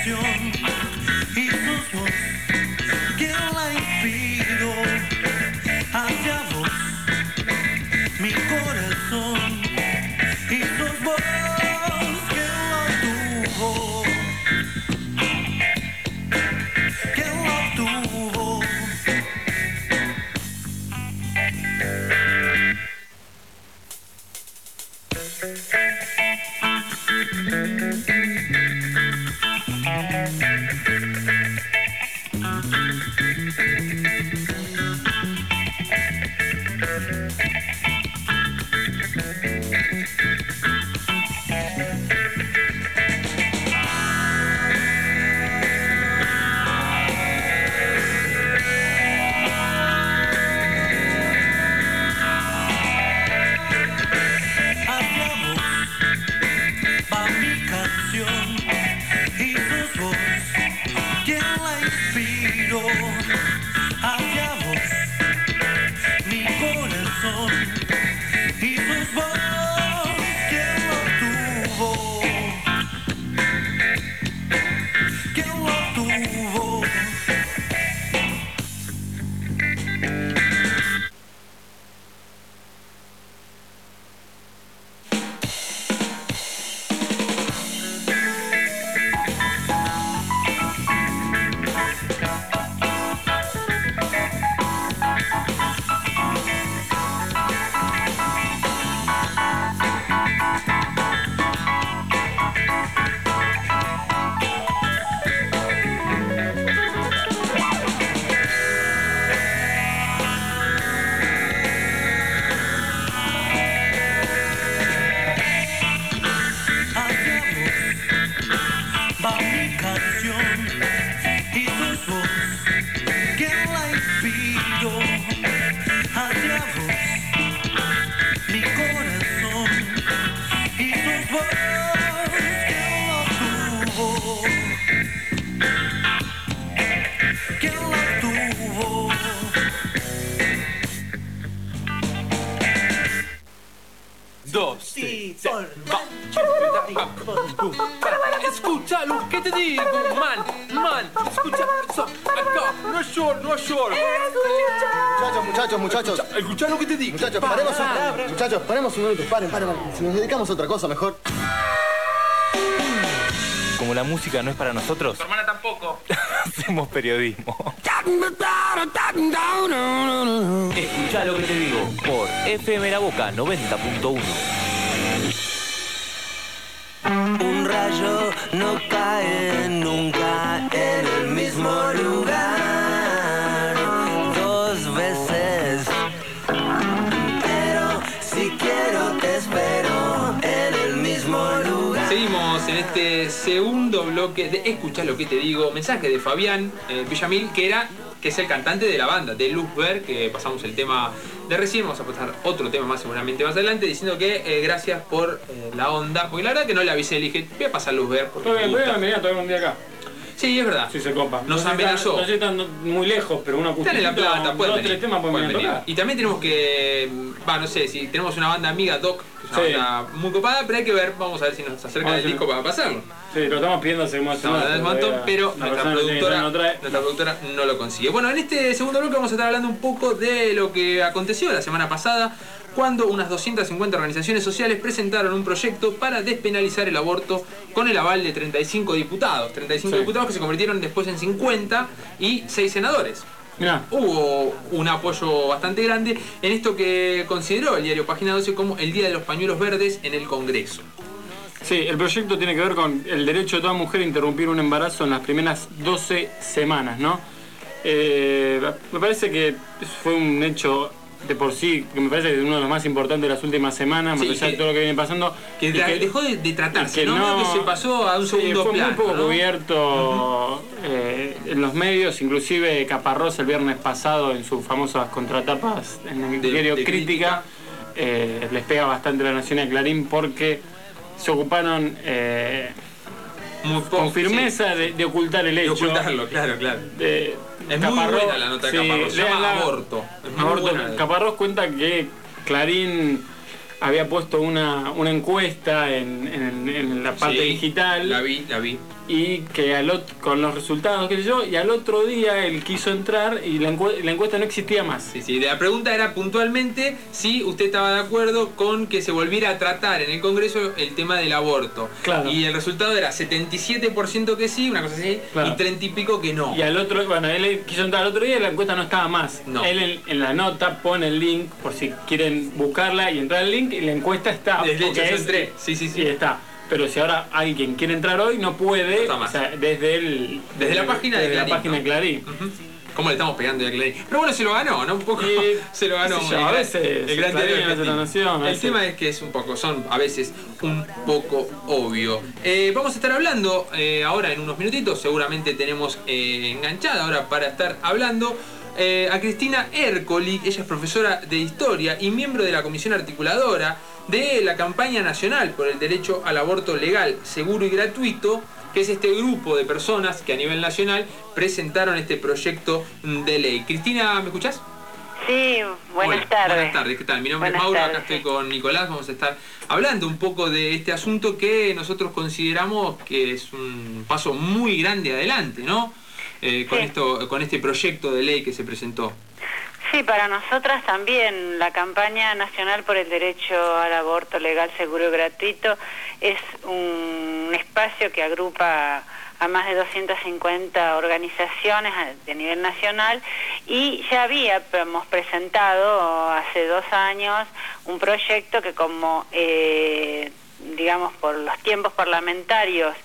canción y sus voz, ¿quién la inspiró? Hacia vos, mi corazón y sus voz, ¿quién lo tuvo? ¿Quién lo tuvo? Dos, tres, sol, va. Escucha lo que te digo, man, man, escucha eso, acá, no llor, no llor. Muchachos, muchachos, muchachos. Escucha lo que te digo. Muchachos, paremos un, muchachos, paremos un minuto, paren, paren, paren. Si nos dedicamos a otra cosa, mejor. Como la música no es para nosotros, Tu hermana tampoco. hacemos periodismo. Escuchá lo que te digo por F M La Boca noventa punto uno. Un rayo no cae nunca en el mismo lugar dos veces, pero si quiero te espero en el mismo lugar. Seguimos en este segundo bloque de Escuchá lo que te digo. Mensaje de Fabián eh, Villamil, que era que es el cantante de la banda, de Luzber, que pasamos el tema de recién. Vamos a pasar otro tema más seguramente más adelante, diciendo que eh, gracias por eh, la onda, porque la verdad que no le avisé, le dije, voy a pasar Luzber. Pero voy a venir a tocar un día acá. Sí, es verdad. Si se copa. Nos no amenazó. No sé tan muy lejos, pero una Están en La Plata, pueden dos, venir. tres temas pueden venir. Y también tenemos que, va, no sé, si tenemos una banda amiga, Doc, que es una Sí. banda muy copada, pero hay que ver, vamos a ver si nos acerca Vamos el a disco para pasarlo. Sí, lo estamos pidiendo hace más Estamos dando un montón, pero nuestra productora, nuestra productora no lo consigue. Bueno, en este segundo bloque vamos a estar hablando un poco de lo que aconteció la semana pasada, cuando unas doscientas cincuenta organizaciones sociales presentaron un proyecto para despenalizar el aborto con el aval de treinta y cinco diputados. treinta y cinco Sí. diputados que se convirtieron después en cincuenta y seis senadores. Mirá. Hubo un apoyo bastante grande en esto que consideró el diario Página doce como el Día de los Pañuelos Verdes en el Congreso. Sí, el proyecto tiene que ver con el derecho de toda mujer a interrumpir un embarazo en las primeras doce semanas, ¿no? Eh, me parece que fue un hecho de por sí, que me parece que es uno de los más importantes de las últimas semanas, Sí, más allá de que- todo lo que viene pasando. Que, y dejó de, de tratarse, y que ¿no? no- Que se pasó a un Sí, segundo fue plano, muy poco ¿no? cubierto eh, en los medios, inclusive Caparrós el viernes pasado en sus famosas contratapas en el De- diario de Crítica, eh, les pega bastante la Nación y a Clarín porque se ocuparon eh, Muy poco, con firmeza sí. de, de ocultar el De hecho. ocultarlo, claro, claro. De, Es muy Caparrós- buena la nota de sí, Caparrós, se llama léanla. Aborto. Es muy Aborto. buena. Caparrós cuenta que Clarín había puesto una, una encuesta en, en, en la parte Sí, digital. La vi, la vi. Y que al ot- con los resultados, qué sé yo, y al otro día él quiso entrar y la, encue- la encuesta no existía más. Sí, sí, la pregunta era puntualmente si usted estaba de acuerdo con que se volviera a tratar en el Congreso el tema del aborto. Claro. Y el resultado era setenta y siete por ciento que sí, una cosa así, Claro. y treinta y pico que no. Y al otro, bueno, él quiso entrar al otro día y la encuesta no estaba más. No. Él en, en la nota pone el link por si quieren buscarla y entrar al link y la encuesta está. Desde porque hecho yo es- entré. Sí, sí, sí. Y está. Pero si ahora alguien quiere entrar hoy no puede, No está más. o sea, desde el Desde la página de desde Clarín, la página ¿no? de Clarín. Ujú. ¿Cómo le estamos pegando a Clarín? Pero bueno, se lo ganó, ¿no? Un poco Y, se lo ganó. qué sé yo, el a gran- veces el gran Clarín diario hace la argentino. Nación, a El veces. tema es que es un poco, son a veces un poco obvio. Eh, vamos a estar hablando eh, ahora en unos minutitos, seguramente tenemos eh, enganchada ahora para estar hablando eh, a Cristina Ercoli. Ella es profesora de Historia y miembro de la Comisión Articuladora de la Campaña Nacional por el Derecho al Aborto Legal, Seguro y Gratuito, que es este grupo de personas que a nivel nacional presentaron este proyecto de ley. Cristina, ¿me escuchás? Sí, buenas Hola, tardes. Buenas tardes, ¿qué tal? Mi nombre Buenas es Mauro, acá tardes, estoy con Nicolás, vamos a estar hablando un poco de este asunto que nosotros consideramos que es un paso muy grande adelante, ¿no? Eh, con, Sí. esto, con este proyecto de ley que se presentó. Sí, para nosotras también la campaña nacional por el derecho al aborto legal, seguro y gratuito es un espacio que agrupa a más de doscientas cincuenta organizaciones de nivel nacional y ya habíamos presentado hace dos años un proyecto que como eh, digamos por los tiempos parlamentarios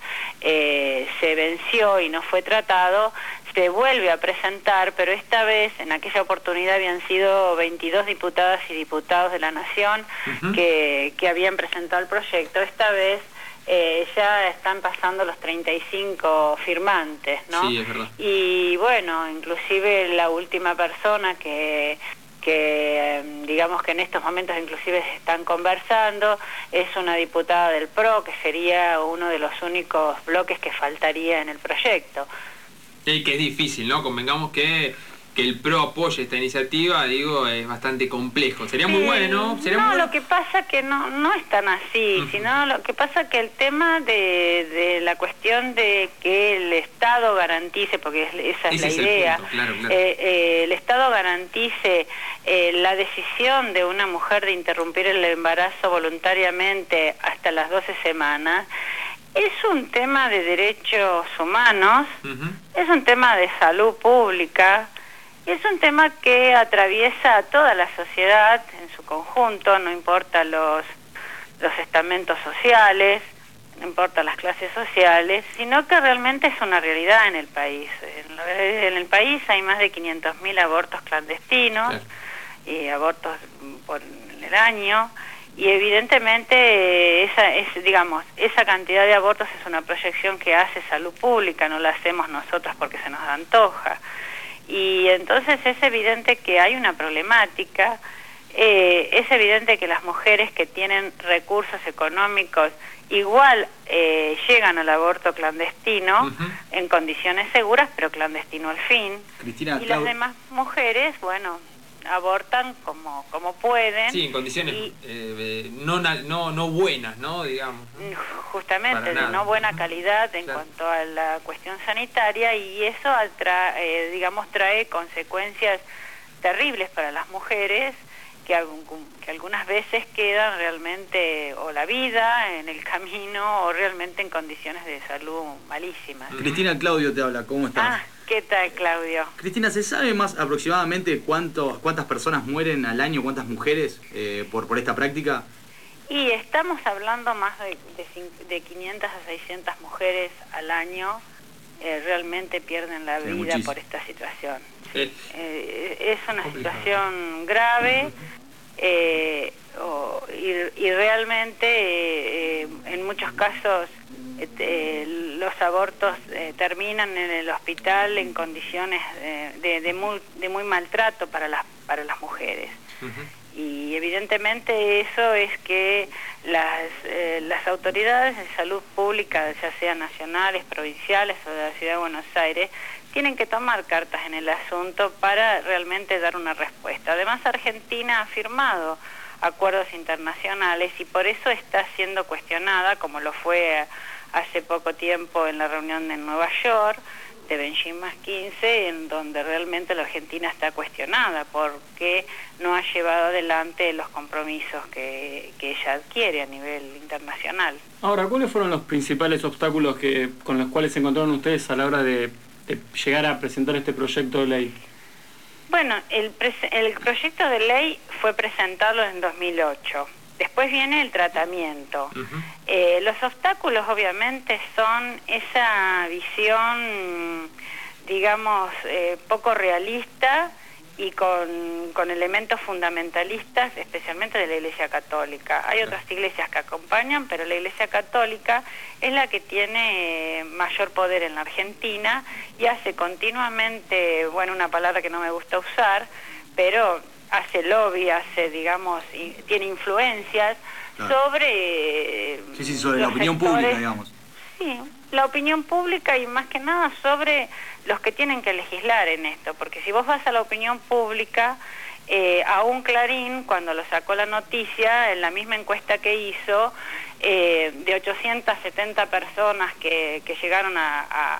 eh, se venció y no fue tratado, se vuelve a presentar, pero esta vez, en aquella oportunidad habían sido veintidós diputadas y diputados de la Nación Ujú. que, que habían presentado el proyecto. Esta vez eh, ya están pasando los treinta y cinco firmantes, ¿no? Sí, es verdad. Y bueno, inclusive la última persona que que eh, digamos que en estos momentos inclusive se están conversando, es una diputada del P R O, que sería uno de los únicos bloques que faltaría en el proyecto. Y que es difícil, ¿no? Convengamos que, que el PRO apoye esta iniciativa, digo, es bastante complejo. Sería muy Sí, bueno, sería no, muy bueno. lo que pasa que no no es tan así, Ujú. sino lo que pasa que el tema de, de la cuestión de que el Estado garantice, porque es- esa es Ese la es el idea, punto, claro, claro. eh, eh, el Estado garantice eh, la decisión de una mujer de interrumpir el embarazo voluntariamente hasta las doce semanas, es un tema de derechos humanos, Ujú. es un tema de salud pública, y es un tema que atraviesa a toda la sociedad en su conjunto, no importa los, los estamentos sociales, no importa las clases sociales, sino que realmente es una realidad en el país. En, lo- en el país hay más de quinientos mil abortos clandestinos y abortos por el año, y evidentemente eh, esa es, digamos, esa cantidad de abortos es una proyección que hace salud pública, no la hacemos nosotras porque se nos antoja. Y entonces es evidente que hay una problemática, eh, es evidente que las mujeres que tienen recursos económicos igual eh, llegan al aborto clandestino Ujú. en condiciones seguras, pero clandestino al fin. Cristina, Y las Clau- demás mujeres, bueno, abortan como, como pueden. Sí, en condiciones Y- eh, eh, no, na- no, no buenas, ¿no? Digamos. justamente Para de nada. no buena calidad en Claro. cuanto a la cuestión sanitaria, y eso atra- eh, digamos trae consecuencias terribles para las mujeres que, algún- que algunas veces quedan realmente o la vida en el camino o realmente en condiciones de salud malísimas. Cristina, Claudio te habla, ¿cómo estás? Ah, ¿qué tal, Claudio? Cristina, ¿se sabe más aproximadamente cuántos, cuántas personas mueren al año, cuántas mujeres eh, por, por esta práctica? Y estamos hablando más de, de, cin- de quinientas a seiscientas mujeres al año eh, realmente pierden la Sí, vida muchísimo. por esta situación. Eh, Eh, es una complicado. situación grave eh, o- y, y realmente eh, eh, en muchos casos eh, eh, los abortos eh, terminan en el hospital en condiciones eh, de, de, muy, de muy maltrato para las, para las mujeres. Y evidentemente eso es que las, eh, las autoridades de salud pública, ya sean nacionales, provinciales o de la Ciudad de Buenos Aires, tienen que tomar cartas en el asunto para realmente dar una respuesta. Además, Argentina ha firmado acuerdos internacionales y por eso está siendo cuestionada, como lo fue hace poco tiempo en la reunión en Nueva York de Benjamín más quince, en donde realmente la Argentina está cuestionada porque no ha llevado adelante los compromisos que, que ella adquiere a nivel internacional. Ahora, ¿cuáles fueron los principales obstáculos que con los cuales se encontraron ustedes a la hora de, de llegar a presentar este proyecto de ley? Bueno, el, el proyecto de ley fue presentado en dos mil ocho. Después viene el tratamiento. Uh-huh. eh, los obstáculos obviamente son esa visión, digamos, eh, poco realista y con, con elementos fundamentalistas, especialmente de la Iglesia Católica. Hay otras iglesias que acompañan, pero la Iglesia Católica es la que tiene mayor poder en la Argentina y hace continuamente, bueno, una palabra que no me gusta usar, pero hace lobby, hace, digamos, y tiene influencias claro. sobre... Sí, sí, sobre la opinión sectores, pública, digamos. Sí, la opinión pública y más que nada sobre los que tienen que legislar en esto, porque si vos vas a la opinión pública, eh, aún Clarín, cuando lo sacó la noticia, en la misma encuesta que hizo, eh, de ochocientas setenta personas que, que llegaron a, a,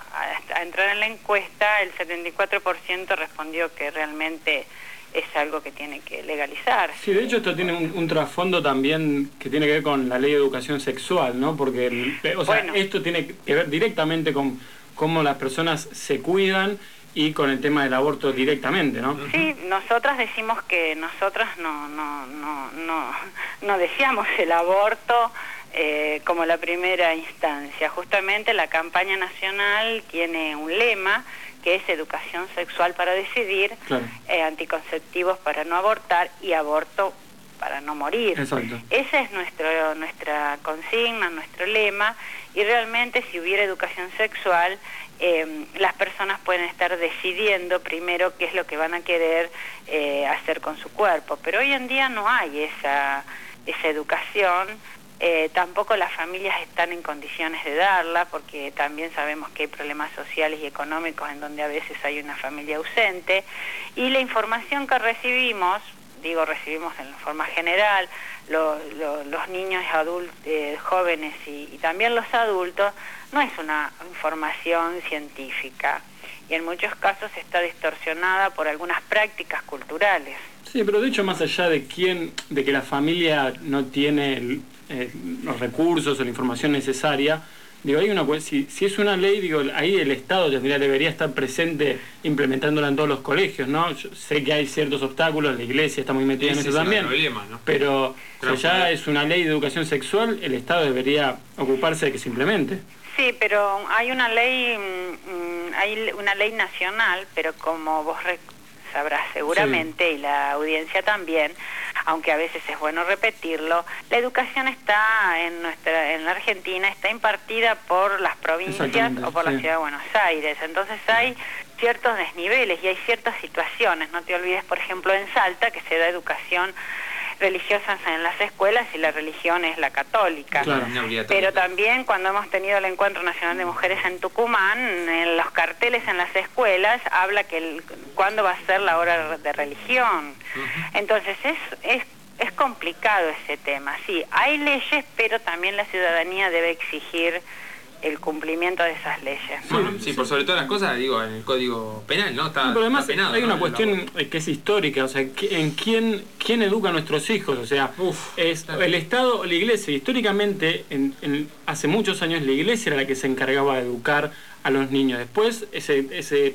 a, a entrar en la encuesta, el setenta y cuatro por ciento respondió que realmente es algo que tiene que legalizar. Sí, de hecho esto tiene un, un trasfondo también que tiene que ver con la ley de educación sexual, ¿no? Porque, el, o sea, bueno. esto tiene que ver directamente con cómo las personas se cuidan y con el tema del aborto directamente, ¿no? Sí, nosotras decimos que nosotras no, no, no, no, no deseamos el aborto eh, como la primera instancia. Justamente la campaña nacional tiene un lema que es educación sexual para decidir, claro. eh, anticonceptivos para no abortar y aborto para no morir. Exacto. Esa es nuestro, nuestra consigna, nuestro lema, y realmente si hubiera educación sexual, eh, las personas pueden estar decidiendo primero qué es lo que van a querer eh, hacer con su cuerpo, pero hoy en día no hay esa, esa educación. Eh, tampoco las familias están en condiciones de darla, porque también sabemos que hay problemas sociales y económicos en donde a veces hay una familia ausente, y la información que recibimos, digo recibimos en forma general, lo, lo, los niños, adultos, eh, jóvenes y, y también los adultos, no es una información científica, y en muchos casos está distorsionada por algunas prácticas culturales. Sí, pero de hecho, más allá de quién, de que la familia no tiene el, eh, los recursos o la información necesaria, digo, hay una si, si es una ley, digo, ahí el Estado tendría, debería estar presente implementándola en todos los colegios, ¿no? Yo sé que hay ciertos obstáculos, la Iglesia está muy metida en eso también, problema, ¿no? Pero si ya es una ley de educación sexual, el Estado debería ocuparse de que se implemente. Sí, pero hay una ley, mmm, hay una ley nacional, pero como vos sabrás seguramente, sí. y la audiencia también, aunque a veces es bueno repetirlo, la educación está en nuestra en la Argentina, está impartida por las provincias o por sí. la Ciudad de Buenos Aires, entonces hay ciertos desniveles y hay ciertas situaciones, no te olvides, por ejemplo, en Salta, que se da educación religiosas en las escuelas y la religión es la católica. Claro, pero también cuando hemos tenido el Encuentro Nacional de Mujeres en Tucumán, en los carteles en las escuelas habla que el, cuándo va a ser la hora de religión. Uh-huh. Entonces es, es, es complicado ese tema. Sí, hay leyes, pero también la ciudadanía debe exigir el cumplimiento de esas leyes. Bueno, sí, por sobre todas las cosas, digo, en el Código Penal, ¿no? Está, sí, pero además está penado, hay una ¿no? cuestión que es histórica, o sea, en quién quién educa a nuestros hijos, o sea, Uf, es el Estado o la Iglesia. Históricamente, en, en, hace muchos años la Iglesia era la que se encargaba de educar a los niños. Después ese ese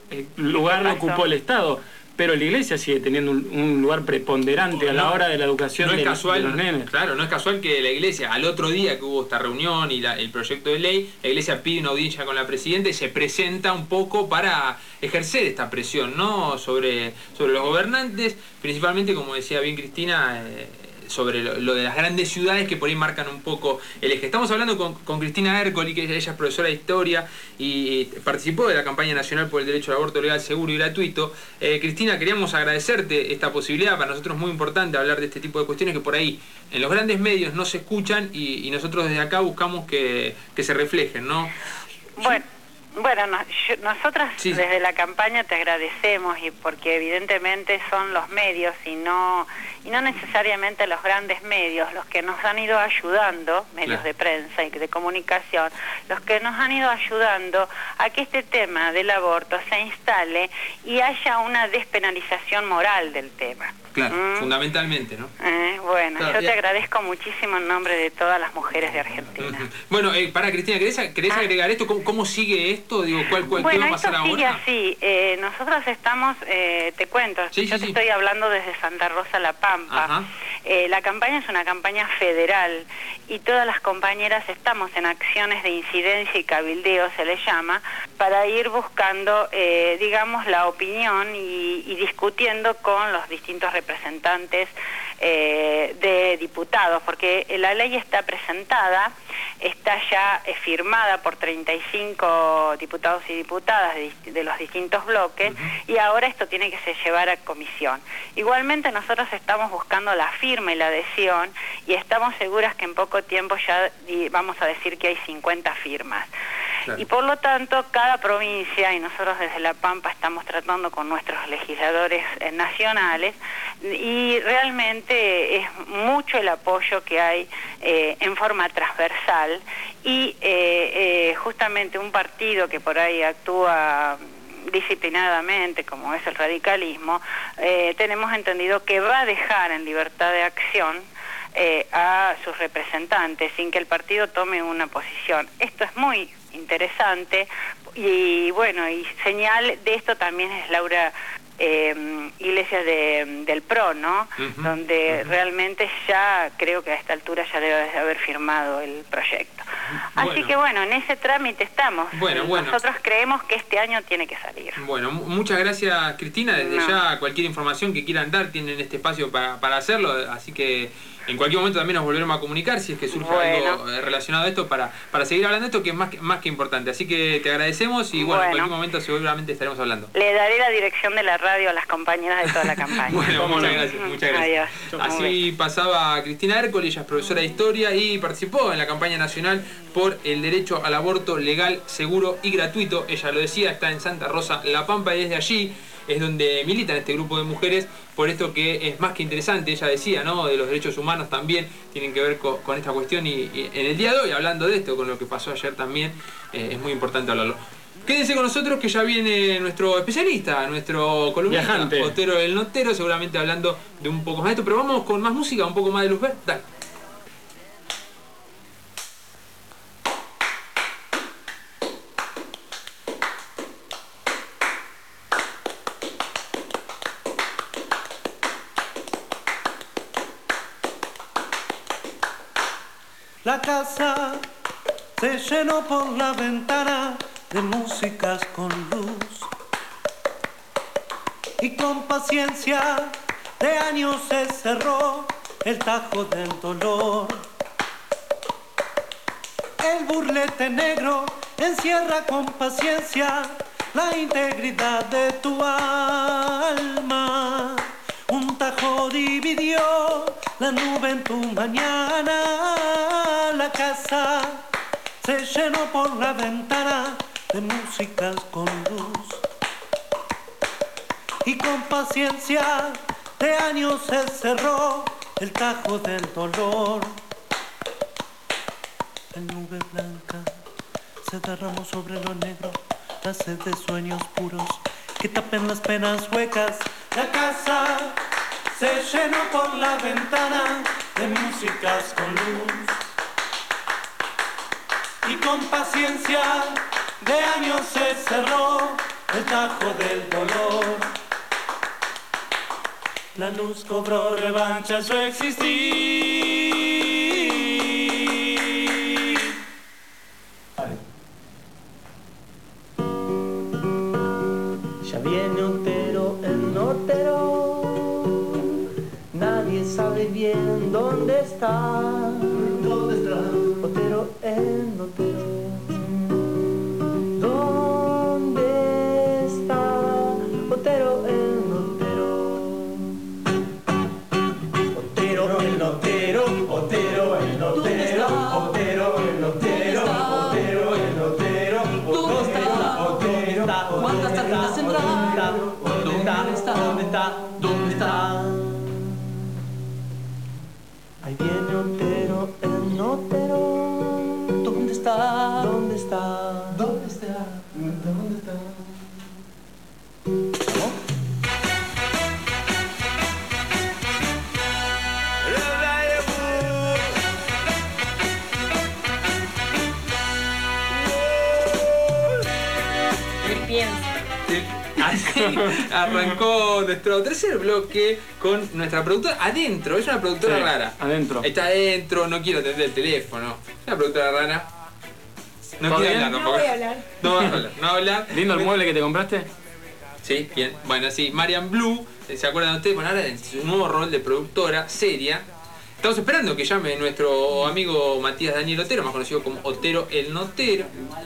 lugar lo ocupó el Estado. Pero la Iglesia sigue teniendo un, un lugar preponderante a la hora de la educación no de, es casual, de los nenes. Claro, no es casual que la Iglesia, al otro día que hubo esta reunión y la, el proyecto de ley, la Iglesia pide una audiencia con la Presidenta y se presenta un poco para ejercer esta presión, ¿no? sobre, sobre los gobernantes, principalmente, como decía bien Cristina, eh, sobre lo, lo de las grandes ciudades que por ahí marcan un poco el eje. Estamos hablando con, con Cristina Ercoli, que ella es profesora de Historia y participó de la campaña nacional por el derecho al aborto legal, seguro y gratuito. Eh, Cristina, queríamos agradecerte esta posibilidad, para nosotros es muy importante hablar de este tipo de cuestiones que por ahí en los grandes medios no se escuchan y, y nosotros desde acá buscamos que, que se reflejen, ¿no? Bueno. Bueno, no, yo, nosotras Sí. desde la campaña te agradecemos y porque evidentemente son los medios y no y no necesariamente los grandes medios los que nos han ido ayudando, medios Claro. de prensa y de comunicación, los que nos han ido ayudando a que este tema del aborto se instale y haya una despenalización moral del tema. Claro, ¿Mm? fundamentalmente, ¿no? Eh, bueno, Claro, yo y- te agradezco muchísimo en nombre de todas las mujeres de Argentina. Ujú. Bueno, eh, para Cristina, ¿querés, querés agregar esto? ¿Cómo, cómo sigue esto? Digo, ¿cuál, cuál, ¿qué Bueno, va a esto pasar sigue ahora? así. Eh, nosotros estamos, eh, te cuento, Sí, yo sí, te sí. estoy hablando desde Santa Rosa La Pampa. Ajá. Eh, la campaña es una campaña federal y todas las compañeras estamos en acciones de incidencia y cabildeo, se le llama, para ir buscando, eh, digamos, la opinión y, y discutiendo con los distintos representantes eh, de diputados, porque la ley está presentada, está ya eh, firmada por treinta y cinco diputados y diputadas de, dist- de los distintos bloques, y ahora esto tiene que se llevar a comisión. Igualmente nosotros estamos buscando la firma y la adhesión y estamos seguras que en poco tiempo ya di- vamos a decir que hay cincuenta firmas. Claro. Y por lo tanto, cada provincia, y nosotros desde La Pampa estamos tratando con nuestros legisladores eh, nacionales, y realmente es mucho el apoyo que hay eh, en forma transversal, y eh, eh, justamente un partido que por ahí actúa disciplinadamente, como es el radicalismo, eh, tenemos entendido que va a dejar en libertad de acción eh, a sus representantes sin que el partido tome una posición. Esto es muy interesante y bueno, y señal de esto también es Laura eh, Iglesias de, del P R O, ¿no? Ujú, Donde ujú. realmente ya creo que a esta altura ya debe de haber firmado el proyecto. Así Bueno. que bueno, en ese trámite estamos. Bueno, Y bueno. Nosotros creemos que este año tiene que salir. Bueno, mu- muchas gracias, Cristina. Desde No. ya, cualquier información que quieran dar, tienen este espacio para, para hacerlo. Así que en cualquier momento también nos volveremos a comunicar si es que surge Bueno. algo eh, relacionado a esto para, para seguir hablando de esto, que es más que, más que importante. Así que te agradecemos y bueno, en Bueno. cualquier momento seguramente estaremos hablando. Le daré la dirección de la radio a las compañeras de toda la campaña. Bueno, muchas gracias, muchas gracias. Adiós. Así pasaba Cristina Hércole, ella es profesora de historia y participó en la campaña nacional por el derecho al aborto legal, seguro y gratuito. Ella lo decía, está en Santa Rosa, La Pampa, y desde allí es donde milita en este grupo de mujeres, por esto que es más que interesante, ella decía, ¿no? De los derechos humanos también tienen que ver con, con esta cuestión, y, y en el día de hoy, hablando de esto, con lo que pasó ayer también, eh, es muy importante hablarlo. Quédense con nosotros que ya viene nuestro especialista, nuestro columnista, Viajante. Otero el Notero, seguramente hablando de un poco más de esto, pero vamos con más música, un poco más de luz verde. Dale. La casa se llenó por la ventana de músicas con luz y con paciencia de años se cerró el tajo del dolor. El burlete negro encierra con paciencia la integridad de tu alma. Un tajo dividió la nube en tu mañana. La casa se llenó por la ventana de músicas con luz y con paciencia de años se cerró el tajo del dolor. La nube blanca se derramó sobre lo negro, la sed de sueños puros que tapen las penas huecas. La casa se llenó por la ventana de músicas con luz y con paciencia de años se cerró el tajo del dolor. La luz cobró revancha a su existir. Ya viene Otero el notero, nadie sabe bien dónde está. ¿Dónde está? Otero el notero. ¿Dónde está Otero el notero? Otero el notero, Otero el notero, Otero el notero, Otero el notero, ¿dónde está? está? ¿Dónde está? ¿Dónde está? ¿Dónde está? Así arrancó nuestro tercer bloque con nuestra productora adentro. Es una productora Sí, rara. adentro. Está adentro, no quiero atender el teléfono. Es una productora rara. No ¿Todo quiere bien? hablar No tampoco. voy a hablar. No va a hablar. No va a hablar. ¿Lindo el mueble que te compraste? Sí, bien. Bueno, sí, Marian Blue, ¿se acuerdan ustedes? Bueno, ahora en su nuevo rol de productora seria. Estamos esperando que llame nuestro amigo Matías Daniel Otero, más conocido como Otero el Notero.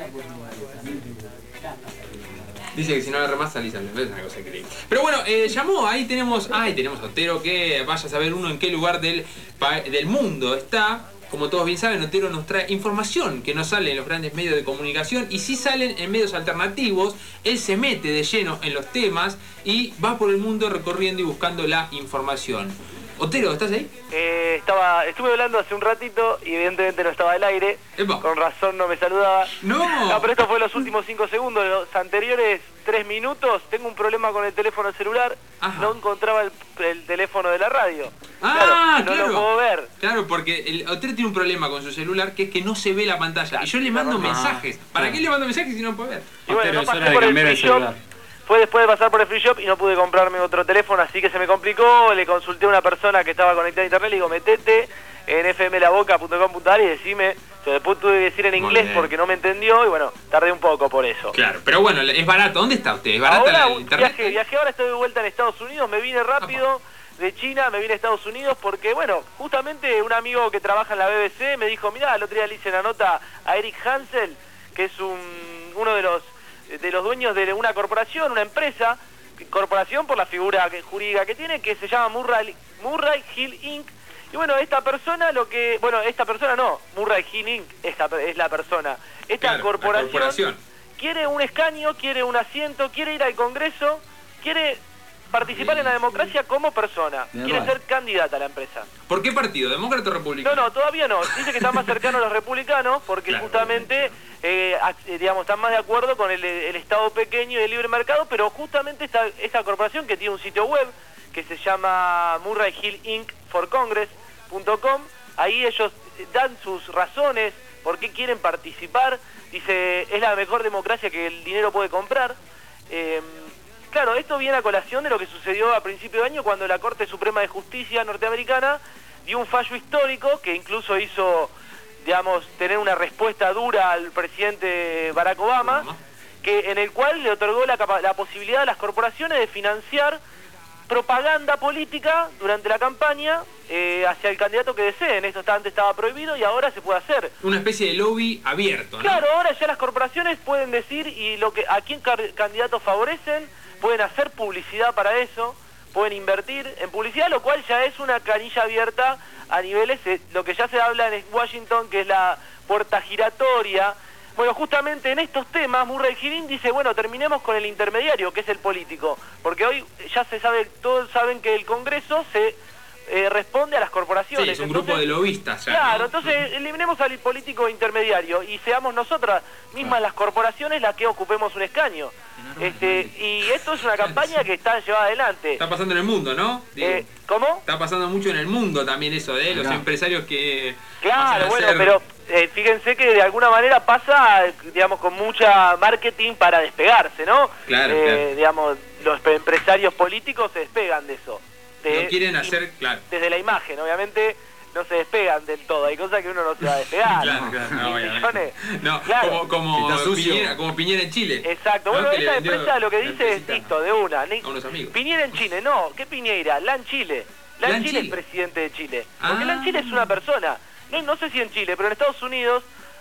Dice que si no agarra más salís a es una cosa increíble. Pero bueno, eh, llamó, ahí tenemos, ahí tenemos a Otero, que vaya a saber uno en qué lugar del, del mundo está. Como todos bien saben, Otero nos trae información que no sale en los grandes medios de comunicación y sí salen en medios alternativos. Él se mete de lleno en los temas y va por el mundo recorriendo y buscando la información. Otero, ¿estás ahí? Eh, estaba, estuve hablando hace un ratito y evidentemente no estaba al aire. Epa. Con razón no me saludaba. ¡No! No, pero esto fue los últimos cinco segundos. Los anteriores tres minutos tengo un problema con el teléfono celular. Ajá. No encontraba el, el teléfono de la radio. Ah, claro, claro. No lo puedo ver. Claro, porque el Otero tiene un problema con su celular que es que no se ve la pantalla. Y yo le mando mensajes. ¿Para qué le mando mensajes si no puede ver? Y bueno, no es hora pasé de por el cambiar el free shop. celular. Fue después de pasar por el free shop y no pude comprarme otro teléfono, así que se me complicó. Le consulté a una persona que estaba conectada a internet, le digo, metete en f m la boca punto com punto a r y decime. Yo después tuve que decir en Muy inglés bien. porque no me entendió y bueno, tardé un poco por eso. Claro, pero bueno, es barato. ¿Dónde está usted? ¿Es barata Ahora la un internet? viaje, viajé ahora, estoy de vuelta en Estados Unidos, me vine rápido de China, me vine a Estados Unidos porque, bueno, justamente un amigo que trabaja en la B B C me dijo, mirá, el otro día le hice una nota a Eric Hansel, que es un, uno de los, de los dueños de una corporación, una empresa, corporación por la figura que, jurídica que tiene, que se llama Murray, Murray Hill incorporated. Y bueno, esta persona lo que... Bueno, esta persona no, Murray Hill incorporated esta es la persona. Esta Claro, la corporación, corporación. quiere un escaño, quiere un asiento, quiere ir al Congreso, quiere participar en la democracia como persona. Bien, Quiere vale. ser candidata a la empresa. ¿Por qué partido? ¿Demócrata o republicano? No, no, todavía no. Dice que está más cercano a los republicanos porque Claro, justamente, eh, ac- eh, digamos, están más de acuerdo con el, el Estado pequeño y el libre mercado, pero justamente esta, esta corporación que tiene un sitio web que se llama Murray Hill inc for congress punto com, ahí ellos dan sus razones por qué quieren participar. Dice, es la mejor democracia que el dinero puede comprar. Eh, Claro, esto viene a colación de lo que sucedió a principio de año cuando la Corte Suprema de Justicia norteamericana dio un fallo histórico que incluso hizo, digamos, tener una respuesta dura al presidente Barack Obama, que en el cual le otorgó la, capa- la posibilidad a las corporaciones de financiar propaganda política durante la campaña eh, hacia el candidato que deseen. Esto está- antes estaba prohibido y ahora se puede hacer. Una especie de lobby abierto, ¿no? Claro, ahora ya las corporaciones pueden decir y lo que a quién car- candidatos favorecen, pueden hacer publicidad para eso, pueden invertir en publicidad, lo cual ya es una canilla abierta a niveles, eh, lo que ya se habla en Washington, que es la puerta giratoria. Bueno, justamente en estos temas, Murray Hill dice, bueno, terminemos con el intermediario, que es el político, porque hoy ya se sabe, todos saben que el Congreso se eh, responde a las corporaciones. Sí, es un Entonces, grupo de lobistas ya, claro, ¿no? entonces eliminemos al político intermediario y seamos nosotras mismas las corporaciones las que ocupemos un escaño. Este, y esto es una campaña que está llevada adelante. Está pasando en el mundo, ¿no? Digo, Eh, ¿Cómo? Está pasando mucho en el mundo también eso de los Claro. empresarios que... Claro, pasan a bueno, ser- pero eh, fíjense que de alguna manera pasa, digamos, con mucha marketing para despegarse, ¿no? Claro, Eh, claro. Digamos, los pe- empresarios políticos se despegan de eso. De- No quieren hacer, claro. Desde la imagen, obviamente, no se despegan del todo. Hay cosas que uno no se va a despegar. Claro, ¿no? claro, no, Y obviamente. millones. No, Claro. como, como, Si está sucio. Piñera, como Piñera en Chile. Exacto, ¿no? bueno, Que le esta vendió empresa lo que la dice es empresita listo, de una. Ni- a unos amigos. Piñera en Chile, no, ¿qué Piñera? Lan Chile. Lan, Lan Chile, Chile. es presidente de Chile. Porque Ah. Lan Chile es una persona. No, no sé si en Chile, pero en Estados Unidos,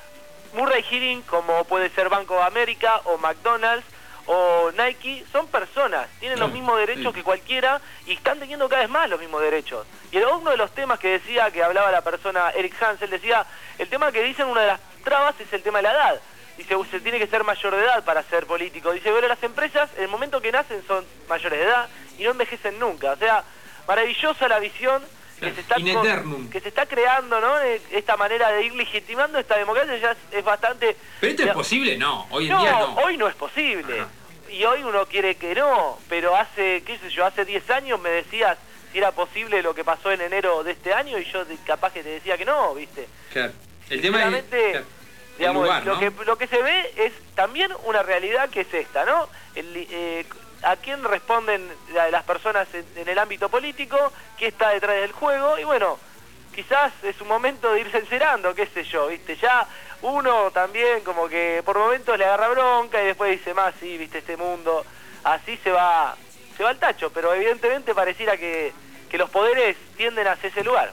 Murray Hill, como puede ser Banco de América o McDonald's o Nike, son personas, tienen los Claro, mismos derechos sí. que cualquiera y están teniendo cada vez más los mismos derechos. Y era uno de los temas que decía, que hablaba la persona Eric Hansel, decía, el tema que dicen, una de las trabas es el tema de la edad. Dice, se tiene que ser mayor de edad para ser político. Dice, pero las empresas, en el momento que nacen son mayores de edad y no envejecen nunca. O sea, maravillosa la visión que se está In eternum. que se está creando, ¿no? Esta manera de ir legitimando esta democracia ya es, es bastante... ¿Pero esto es posible? No, hoy en no, día no. hoy no es posible. Ajá. Y hoy uno quiere que no, pero hace, qué sé yo, hace diez años me decías si era posible lo que pasó en enero de este año y yo capaz que te decía que no, ¿viste? Claro. El tema es... Claro. Digamos, lugar, ¿no? lo, que, lo que se ve es también una realidad que es esta, ¿no? El, eh, ¿A quién responden las personas en, en el ámbito político? ¿Qué está detrás del juego? Y bueno, quizás es un momento de irse encerando, qué sé yo, ¿viste? Ya uno también como que por momentos le agarra bronca y después dice, más, sí, ¿viste? Este mundo, así se va, se va al tacho, pero evidentemente pareciera que, que los poderes tienden hacia ese lugar.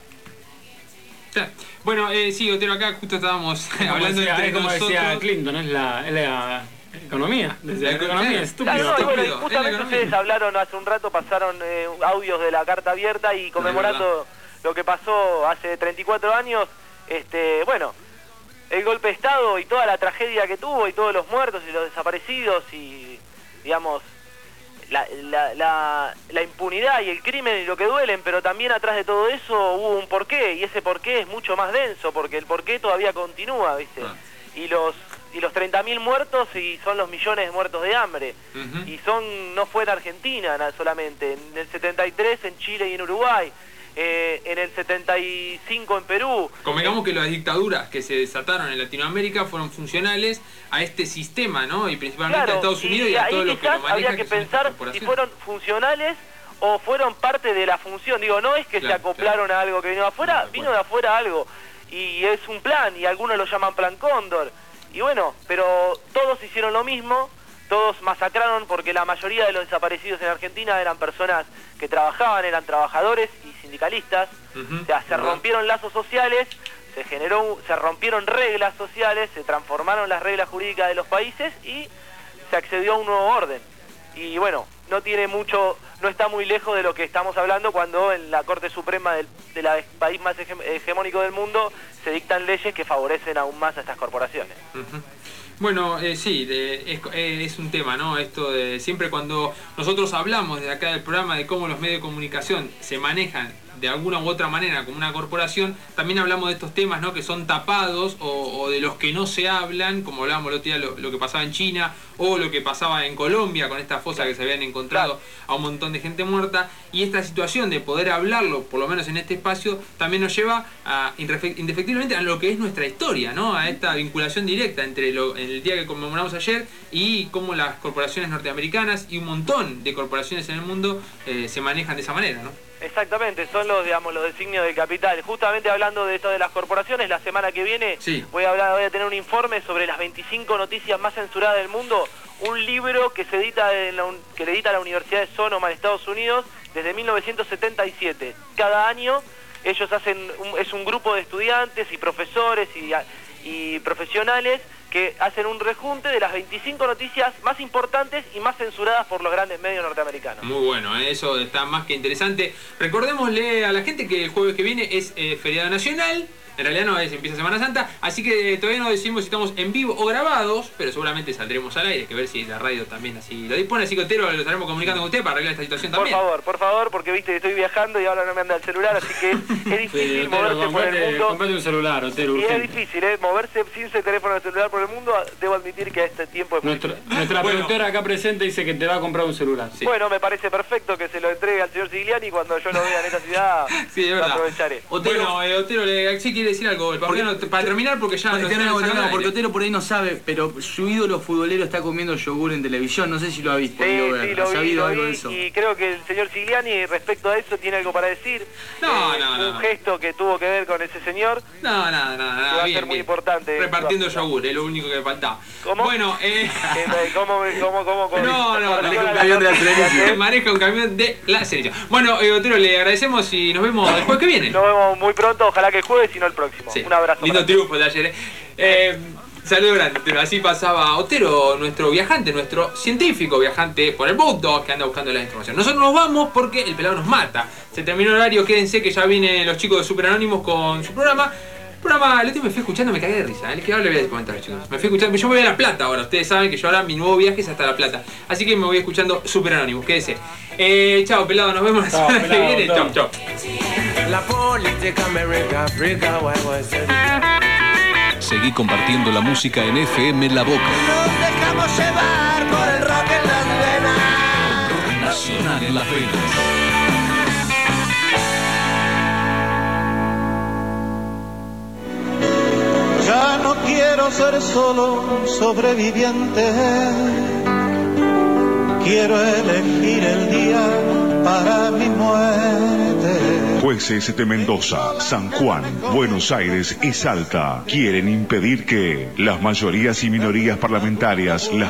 Claro. Bueno, eh, sí, Otero, acá justo estábamos hablando decía, entre como nosotros. decía Clinton, es la, es la economía. Desde la, la economía es estúpido. Claro, no, y bueno, justamente ustedes hablaron hace un rato, pasaron eh, audios de la carta abierta y conmemorando no, lo que pasó hace treinta y cuatro años, este, bueno, el golpe de Estado y toda la tragedia que tuvo y todos los muertos y los desaparecidos y, digamos, La, la, la, la impunidad y el crimen y lo que duelen, pero también atrás de todo eso hubo un porqué, y ese porqué es mucho más denso, porque el porqué todavía continúa, ¿viste? Ah. Y los y los treinta mil muertos y son los millones de muertos de hambre. Uh-huh. Y son no fue en Argentina solamente, en el setenta y tres en Chile y en Uruguay, eh, en el setenta y cinco en Perú. Convengamos que las dictaduras que se desataron en Latinoamérica fueron funcionales a este sistema, ¿no? Y principalmente claro, a Estados Unidos y, y a todo lo que lo maneja. Habría que, que pensar si fueron funcionales o fueron parte de la función. Digo, no es que claro, se acoplaron claro. a algo que vino de afuera, no, vino de afuera algo. Y es un plan, y algunos lo llaman Plan Cóndor. Y bueno, pero todos hicieron lo mismo, todos masacraron porque la mayoría de los desaparecidos en Argentina eran personas que trabajaban, eran trabajadores y sindicalistas. Uh-huh. O sea, se rompieron lazos sociales, se generó, se rompieron reglas sociales, se transformaron las reglas jurídicas de los países y se accedió a un nuevo orden. Y bueno, no tiene mucho, no está muy lejos de lo que estamos hablando cuando en la Corte Suprema del, del país más hegemónico del mundo se dictan leyes que favorecen aún más a estas corporaciones. Uh-huh. Bueno, eh, sí, de, es, eh, es un tema, ¿no? Esto de siempre cuando nosotros hablamos de acá del programa de cómo los medios de comunicación se manejan de alguna u otra manera como una corporación, también hablamos de estos temas, ¿no? Que son tapados o, o de los que no se hablan, como hablábamos el otro día, lo, lo que pasaba en China o lo que pasaba en Colombia con esta fosa que se habían encontrado a un montón de gente muerta, y esta situación de poder hablarlo, por lo menos en este espacio, también nos lleva a, indefectiblemente a lo que es nuestra historia, ¿no? A esta vinculación directa entre lo, el día que conmemoramos ayer y cómo las corporaciones norteamericanas y un montón de corporaciones en el mundo eh, se manejan de esa manera, ¿no? Exactamente, son los, digamos, los designios del capital. Justamente hablando de esto de las corporaciones, la semana que viene sí. voy a hablar, voy a tener un informe sobre las veinticinco noticias más censuradas del mundo, un libro que se edita en la, que le edita la Universidad de Sonoma en Estados Unidos desde mil novecientos setenta y siete. Cada año ellos hacen, un, es un grupo de estudiantes y profesores y, y profesionales que hacen un rejunte de las veinticinco noticias más importantes y más censuradas por los grandes medios norteamericanos. Muy bueno, ¿eh? Eso está más que interesante. Recordémosle a la gente que el jueves que viene es eh, feriado nacional. En realidad no es, empieza Semana Santa, así que todavía no decimos si estamos en vivo o grabados, pero seguramente saldremos al aire, hay que ver si la radio también así lo dispone, así que Otero, lo estaremos comunicando con usted para arreglar esta situación también. Por favor, por favor, porque viste, estoy viajando y ahora no me anda el celular, así que es difícil sí, moverse Otero, por el mundo. Comprate un celular, Otero, y es difícil, ¿eh? Moverse sin ese teléfono de celular por el mundo, debo admitir que a este tiempo es Nuestra, nuestra bueno. productora acá presente dice que te va a comprar un celular. Sí. Bueno, me parece perfecto que se lo entregue al señor Sigliani cuando yo lo vea en esta ciudad, sí, lo aprovecharé. Otero, bueno, eh, Otero, le, sí quiere decir algo, el papel no, para terminar porque ya porque, no, no, no, porque Otero por ahí no sabe, pero su ídolo futbolero está comiendo yogur en televisión, no sé si lo ha visto. Sí, lo sí, lo vi, lo vi, eso? Y creo que el señor Sigliani respecto a eso tiene algo para decir. No, eh, no, no. Un gesto que tuvo que ver con ese señor. No, no, no, no. Que va a bien, ser muy bien. importante. Repartiendo yogur, es lo único que le faltaba. ¿Cómo? Bueno, eh... ¿Cómo, cómo, cómo? cómo no, no, maneja un camión de la Serenísima. Maneja un camión de la Serenísima. Bueno, eh, Otero, le agradecemos y nos vemos después que viene. Nos vemos muy pronto, ojalá que el jueves y no el próximo. Sí. Un abrazo. Lindo triunfo de ayer, eh. Eh, saludo grande, Otero. Así pasaba Otero, nuestro viajante, nuestro científico viajante por el mundo que anda buscando la información. Nosotros nos vamos porque el pelado nos mata. Se terminó el horario, quédense que ya vienen los chicos de Super Anónimos con su programa. Programa, el otro me fui escuchando, me cagué de risa. El que ahora le voy a comentar, chicos. Me fui escuchando, yo me voy a La Plata ahora. Ustedes saben que yo ahora mi nuevo viaje es hasta La Plata. Así que me voy escuchando Super Anónimos, quédense. Eh, chao, pelado, nos vemos la semana que viene. Chao, chao. la política América, África, why was it? Seguí compartiendo la música en F M La Boca. Nos dejamos llevar por el rock en las venas. Rock nacional en las venas. Ya no quiero ser solo un sobreviviente. Quiero elegir el día para mi muerte. Jueces de Mendoza, San Juan, Buenos Aires y Salta quieren impedir que las mayorías y minorías parlamentarias, las